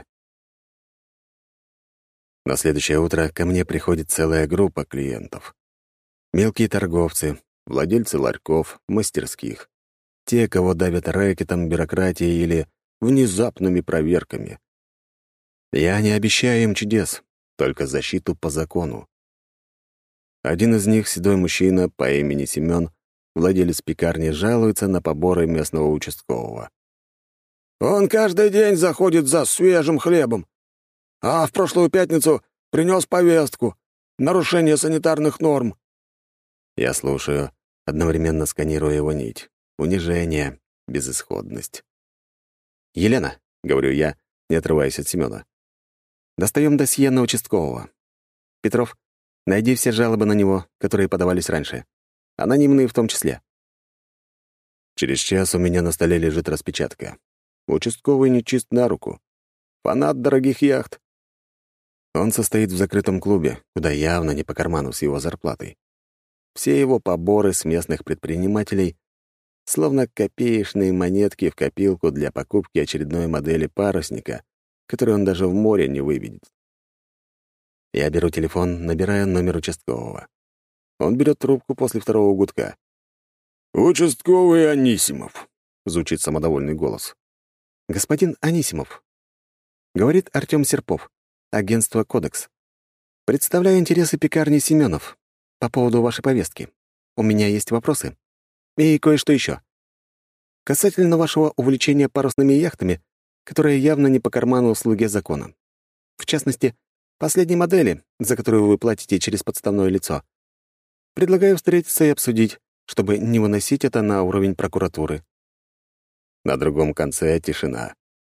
На следующее утро ко мне приходит целая группа клиентов. Мелкие торговцы, владельцы ларьков, мастерских. Те, кого давят рэкетом, бюрократией или внезапными проверками. Я не обещаю им чудес, только защиту по закону. Один из них, седой мужчина по имени Семен, владелец пекарни, жалуется на поборы местного участкового. «Он каждый день заходит за свежим хлебом. А в прошлую пятницу принес повестку. Нарушение санитарных норм». Я слушаю, одновременно сканируя его нить. Унижение, безысходность. «Елена», — говорю я, не отрываясь от Семёна, — «достаём досье на участкового. Петров, найди все жалобы на него, которые подавались раньше. Анонимные в том числе». Через час у меня на столе лежит распечатка. Участковый нечист на руку. Фанат дорогих яхт. Он состоит в закрытом клубе, куда явно не по карману с его зарплатой. Все его поборы с местных предпринимателей словно копеечные монетки в копилку для покупки очередной модели парусника, который он даже в море не выведет. Я беру телефон, набираю номер участкового. Он берет трубку после второго гудка. «Участковый Анисимов», — звучит самодовольный голос. «Господин Анисимов», — говорит Артём Серпов, агентство «Кодекс». «Представляю интересы пекарни Семёнов по поводу вашей повестки. У меня есть вопросы. И кое-что ещё. Касательно вашего увлечения парусными яхтами, которое явно не по карману слуге закона. В частности, последней модели, за которую вы платите через подставное лицо. Предлагаю встретиться и обсудить, чтобы не выносить это на уровень прокуратуры». На другом конце тишина.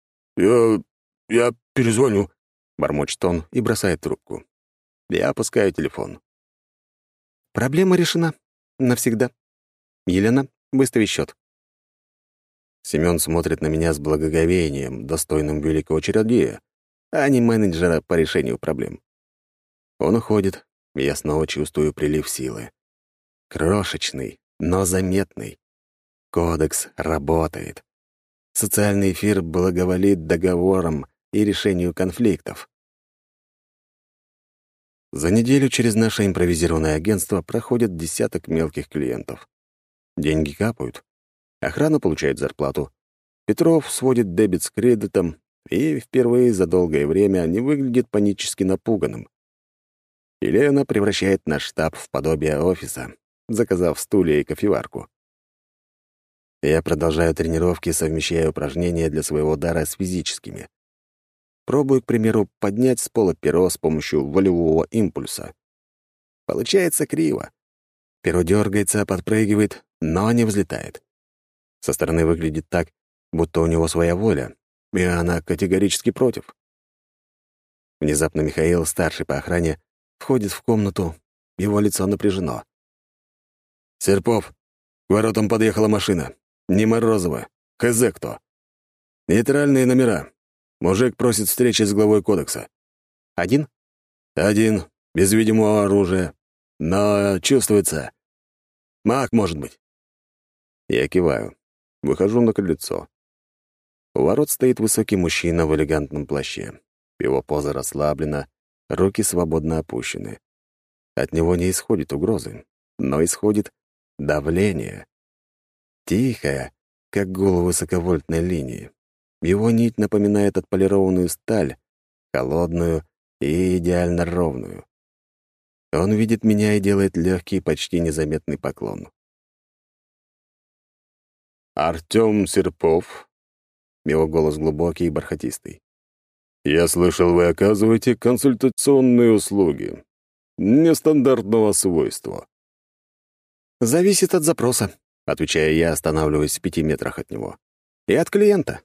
«Я перезвоню», — бормочет он и бросает трубку. Я опускаю телефон. «Проблема решена. Навсегда. Елена, выстави счет». Семён смотрит на меня с благоговением, достойным великого чародея, а не менеджера по решению проблем. Он уходит, и я снова чувствую прилив силы. Крошечный, но заметный. Кодекс работает. Социальный эфир благоволит договорам и решению конфликтов. За неделю через наше импровизированное агентство проходит десяток мелких клиентов. Деньги капают. Охрана получает зарплату. Петров сводит дебет с кредитом и впервые за долгое время не выглядит панически напуганным. Елена превращает наш штаб в подобие офиса, заказав стулья и кофеварку. Я продолжаю тренировки, совмещая упражнения для своего дара с физическими. Пробую, к примеру, поднять с пола перо с помощью волевого импульса. Получается криво. Перо дергается, подпрыгивает, но не взлетает. Со стороны выглядит так, будто у него своя воля, и она категорически против. Внезапно Михаил, старший по охране, входит в комнату, его лицо напряжено. «Серпов, к воротам подъехала машина. Не Морозова. Хз кто. Нейтральные номера. Мужик просит встречи с главой кодекса». «Один?» «Один, без видимого оружия. Но чувствуется. Маг, может быть». Я киваю. Выхожу на крыльцо. У ворот стоит высокий мужчина в элегантном плаще. Его поза расслаблена, руки свободно опущены. От него не исходит угрозы, но исходит давление. Тихое, как гул высоковольтной линии. Его нить напоминает отполированную сталь, холодную и идеально ровную. Он видит меня и делает легкий, почти незаметный поклон. «Артём Серпов». Его голос глубокий и бархатистый. «Я слышал, вы оказываете консультационные услуги. Нестандартного свойства». «Зависит от запроса», — отвечаю я, останавливаясь в 5 метрах от него. «И от клиента».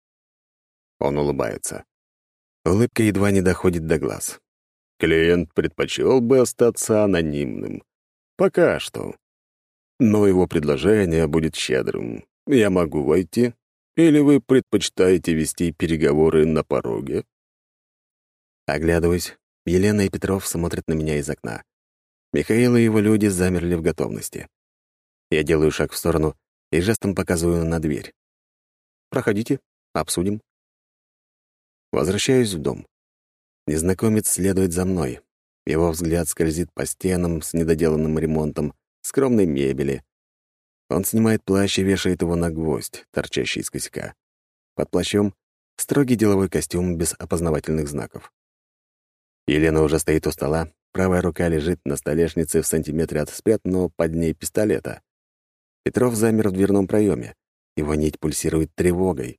Он улыбается. Улыбка едва не доходит до глаз. Клиент предпочел бы остаться анонимным. Пока что. Но его предложение будет щедрым. Я могу войти? Или вы предпочитаете вести переговоры на пороге?» Оглядываюсь. Елена и Петров смотрят на меня из окна. Михаил и его люди замерли в готовности. Я делаю шаг в сторону и жестом показываю на дверь. «Проходите, обсудим». Возвращаюсь в дом. Незнакомец следует за мной. Его взгляд скользит по стенам с недоделанным ремонтом, скромной мебели. Он снимает плащ и вешает его на гвоздь, торчащий из косяка. Под плащом — строгий деловой костюм без опознавательных знаков. Елена уже стоит у стола, правая рука лежит на столешнице в сантиметре от спрятанного под ней пистолета. Петров замер в дверном проеме. Его нить пульсирует тревогой.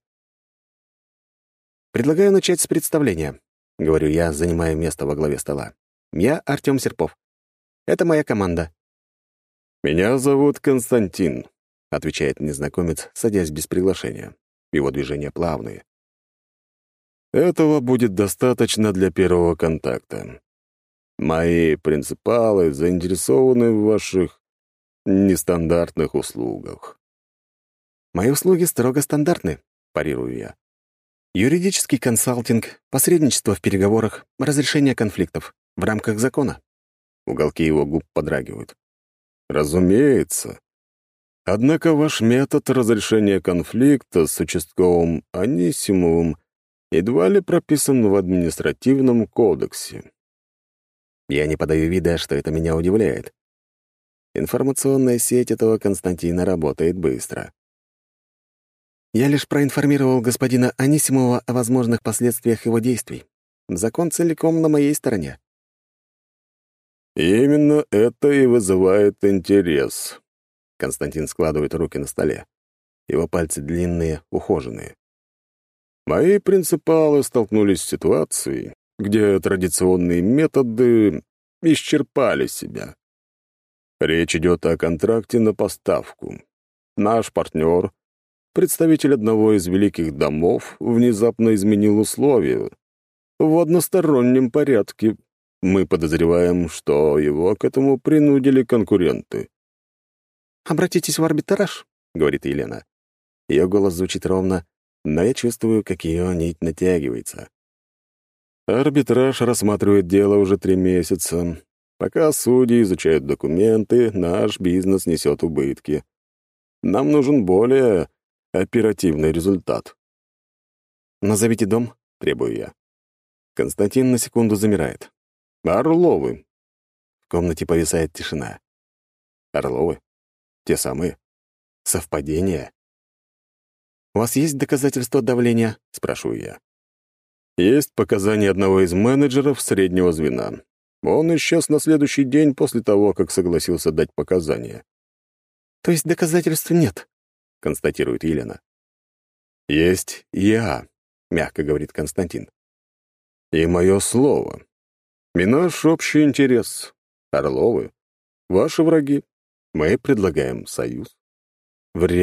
«Предлагаю начать с представления», — говорю я, занимая место во главе стола. «Я Артём Серпов. Это моя команда». «Меня зовут Константин», — отвечает незнакомец, садясь без приглашения. Его движения плавные. «Этого будет достаточно для первого контакта. Мои принципалы заинтересованы в ваших нестандартных услугах». «Мои услуги строго стандартны», — парирую я. «Юридический консалтинг, посредничество в переговорах, разрешение конфликтов в рамках закона». Уголки его губ подрагивают. «Разумеется. Однако ваш метод разрешения конфликта с участковым Анисимовым едва ли прописан в административном кодексе». Я не подаю вида, что это меня удивляет. Информационная сеть этого Константина работает быстро. Я лишь проинформировал господина Анисимова о возможных последствиях его действий. Закон целиком на моей стороне. «Именно это и вызывает интерес». Константин складывает руки на столе. Его пальцы длинные, ухоженные. «Мои принципалы столкнулись с ситуацией, где традиционные методы исчерпали себя. Речь идет о контракте на поставку. Наш партнер, представитель одного из великих домов, внезапно изменил условия. В одностороннем порядке. Мы подозреваем, что его к этому принудили конкуренты». «Обратитесь в арбитраж», — говорит Елена. Ее голос звучит ровно, но я чувствую, как ее нить натягивается. Арбитраж рассматривает дело уже 3 месяца. Пока судьи изучают документы, наш бизнес несет убытки. Нам нужен более оперативный результат». «Назовите дом», — требую я. Константин на секунду замирает. «Орловы». В комнате повисает тишина. Орловы? Те самые? Совпадение? «У вас есть доказательства давления?» — спрашиваю я. Есть показания одного из менеджеров среднего звена. Он исчез на следующий день после того, как согласился дать показания. «То есть доказательств нет?» — констатирует Елена. «Есть я», — мягко говорит Константин. И мое слово. И наш общий интерес. Орловы — ваши враги. Мы предлагаем союз.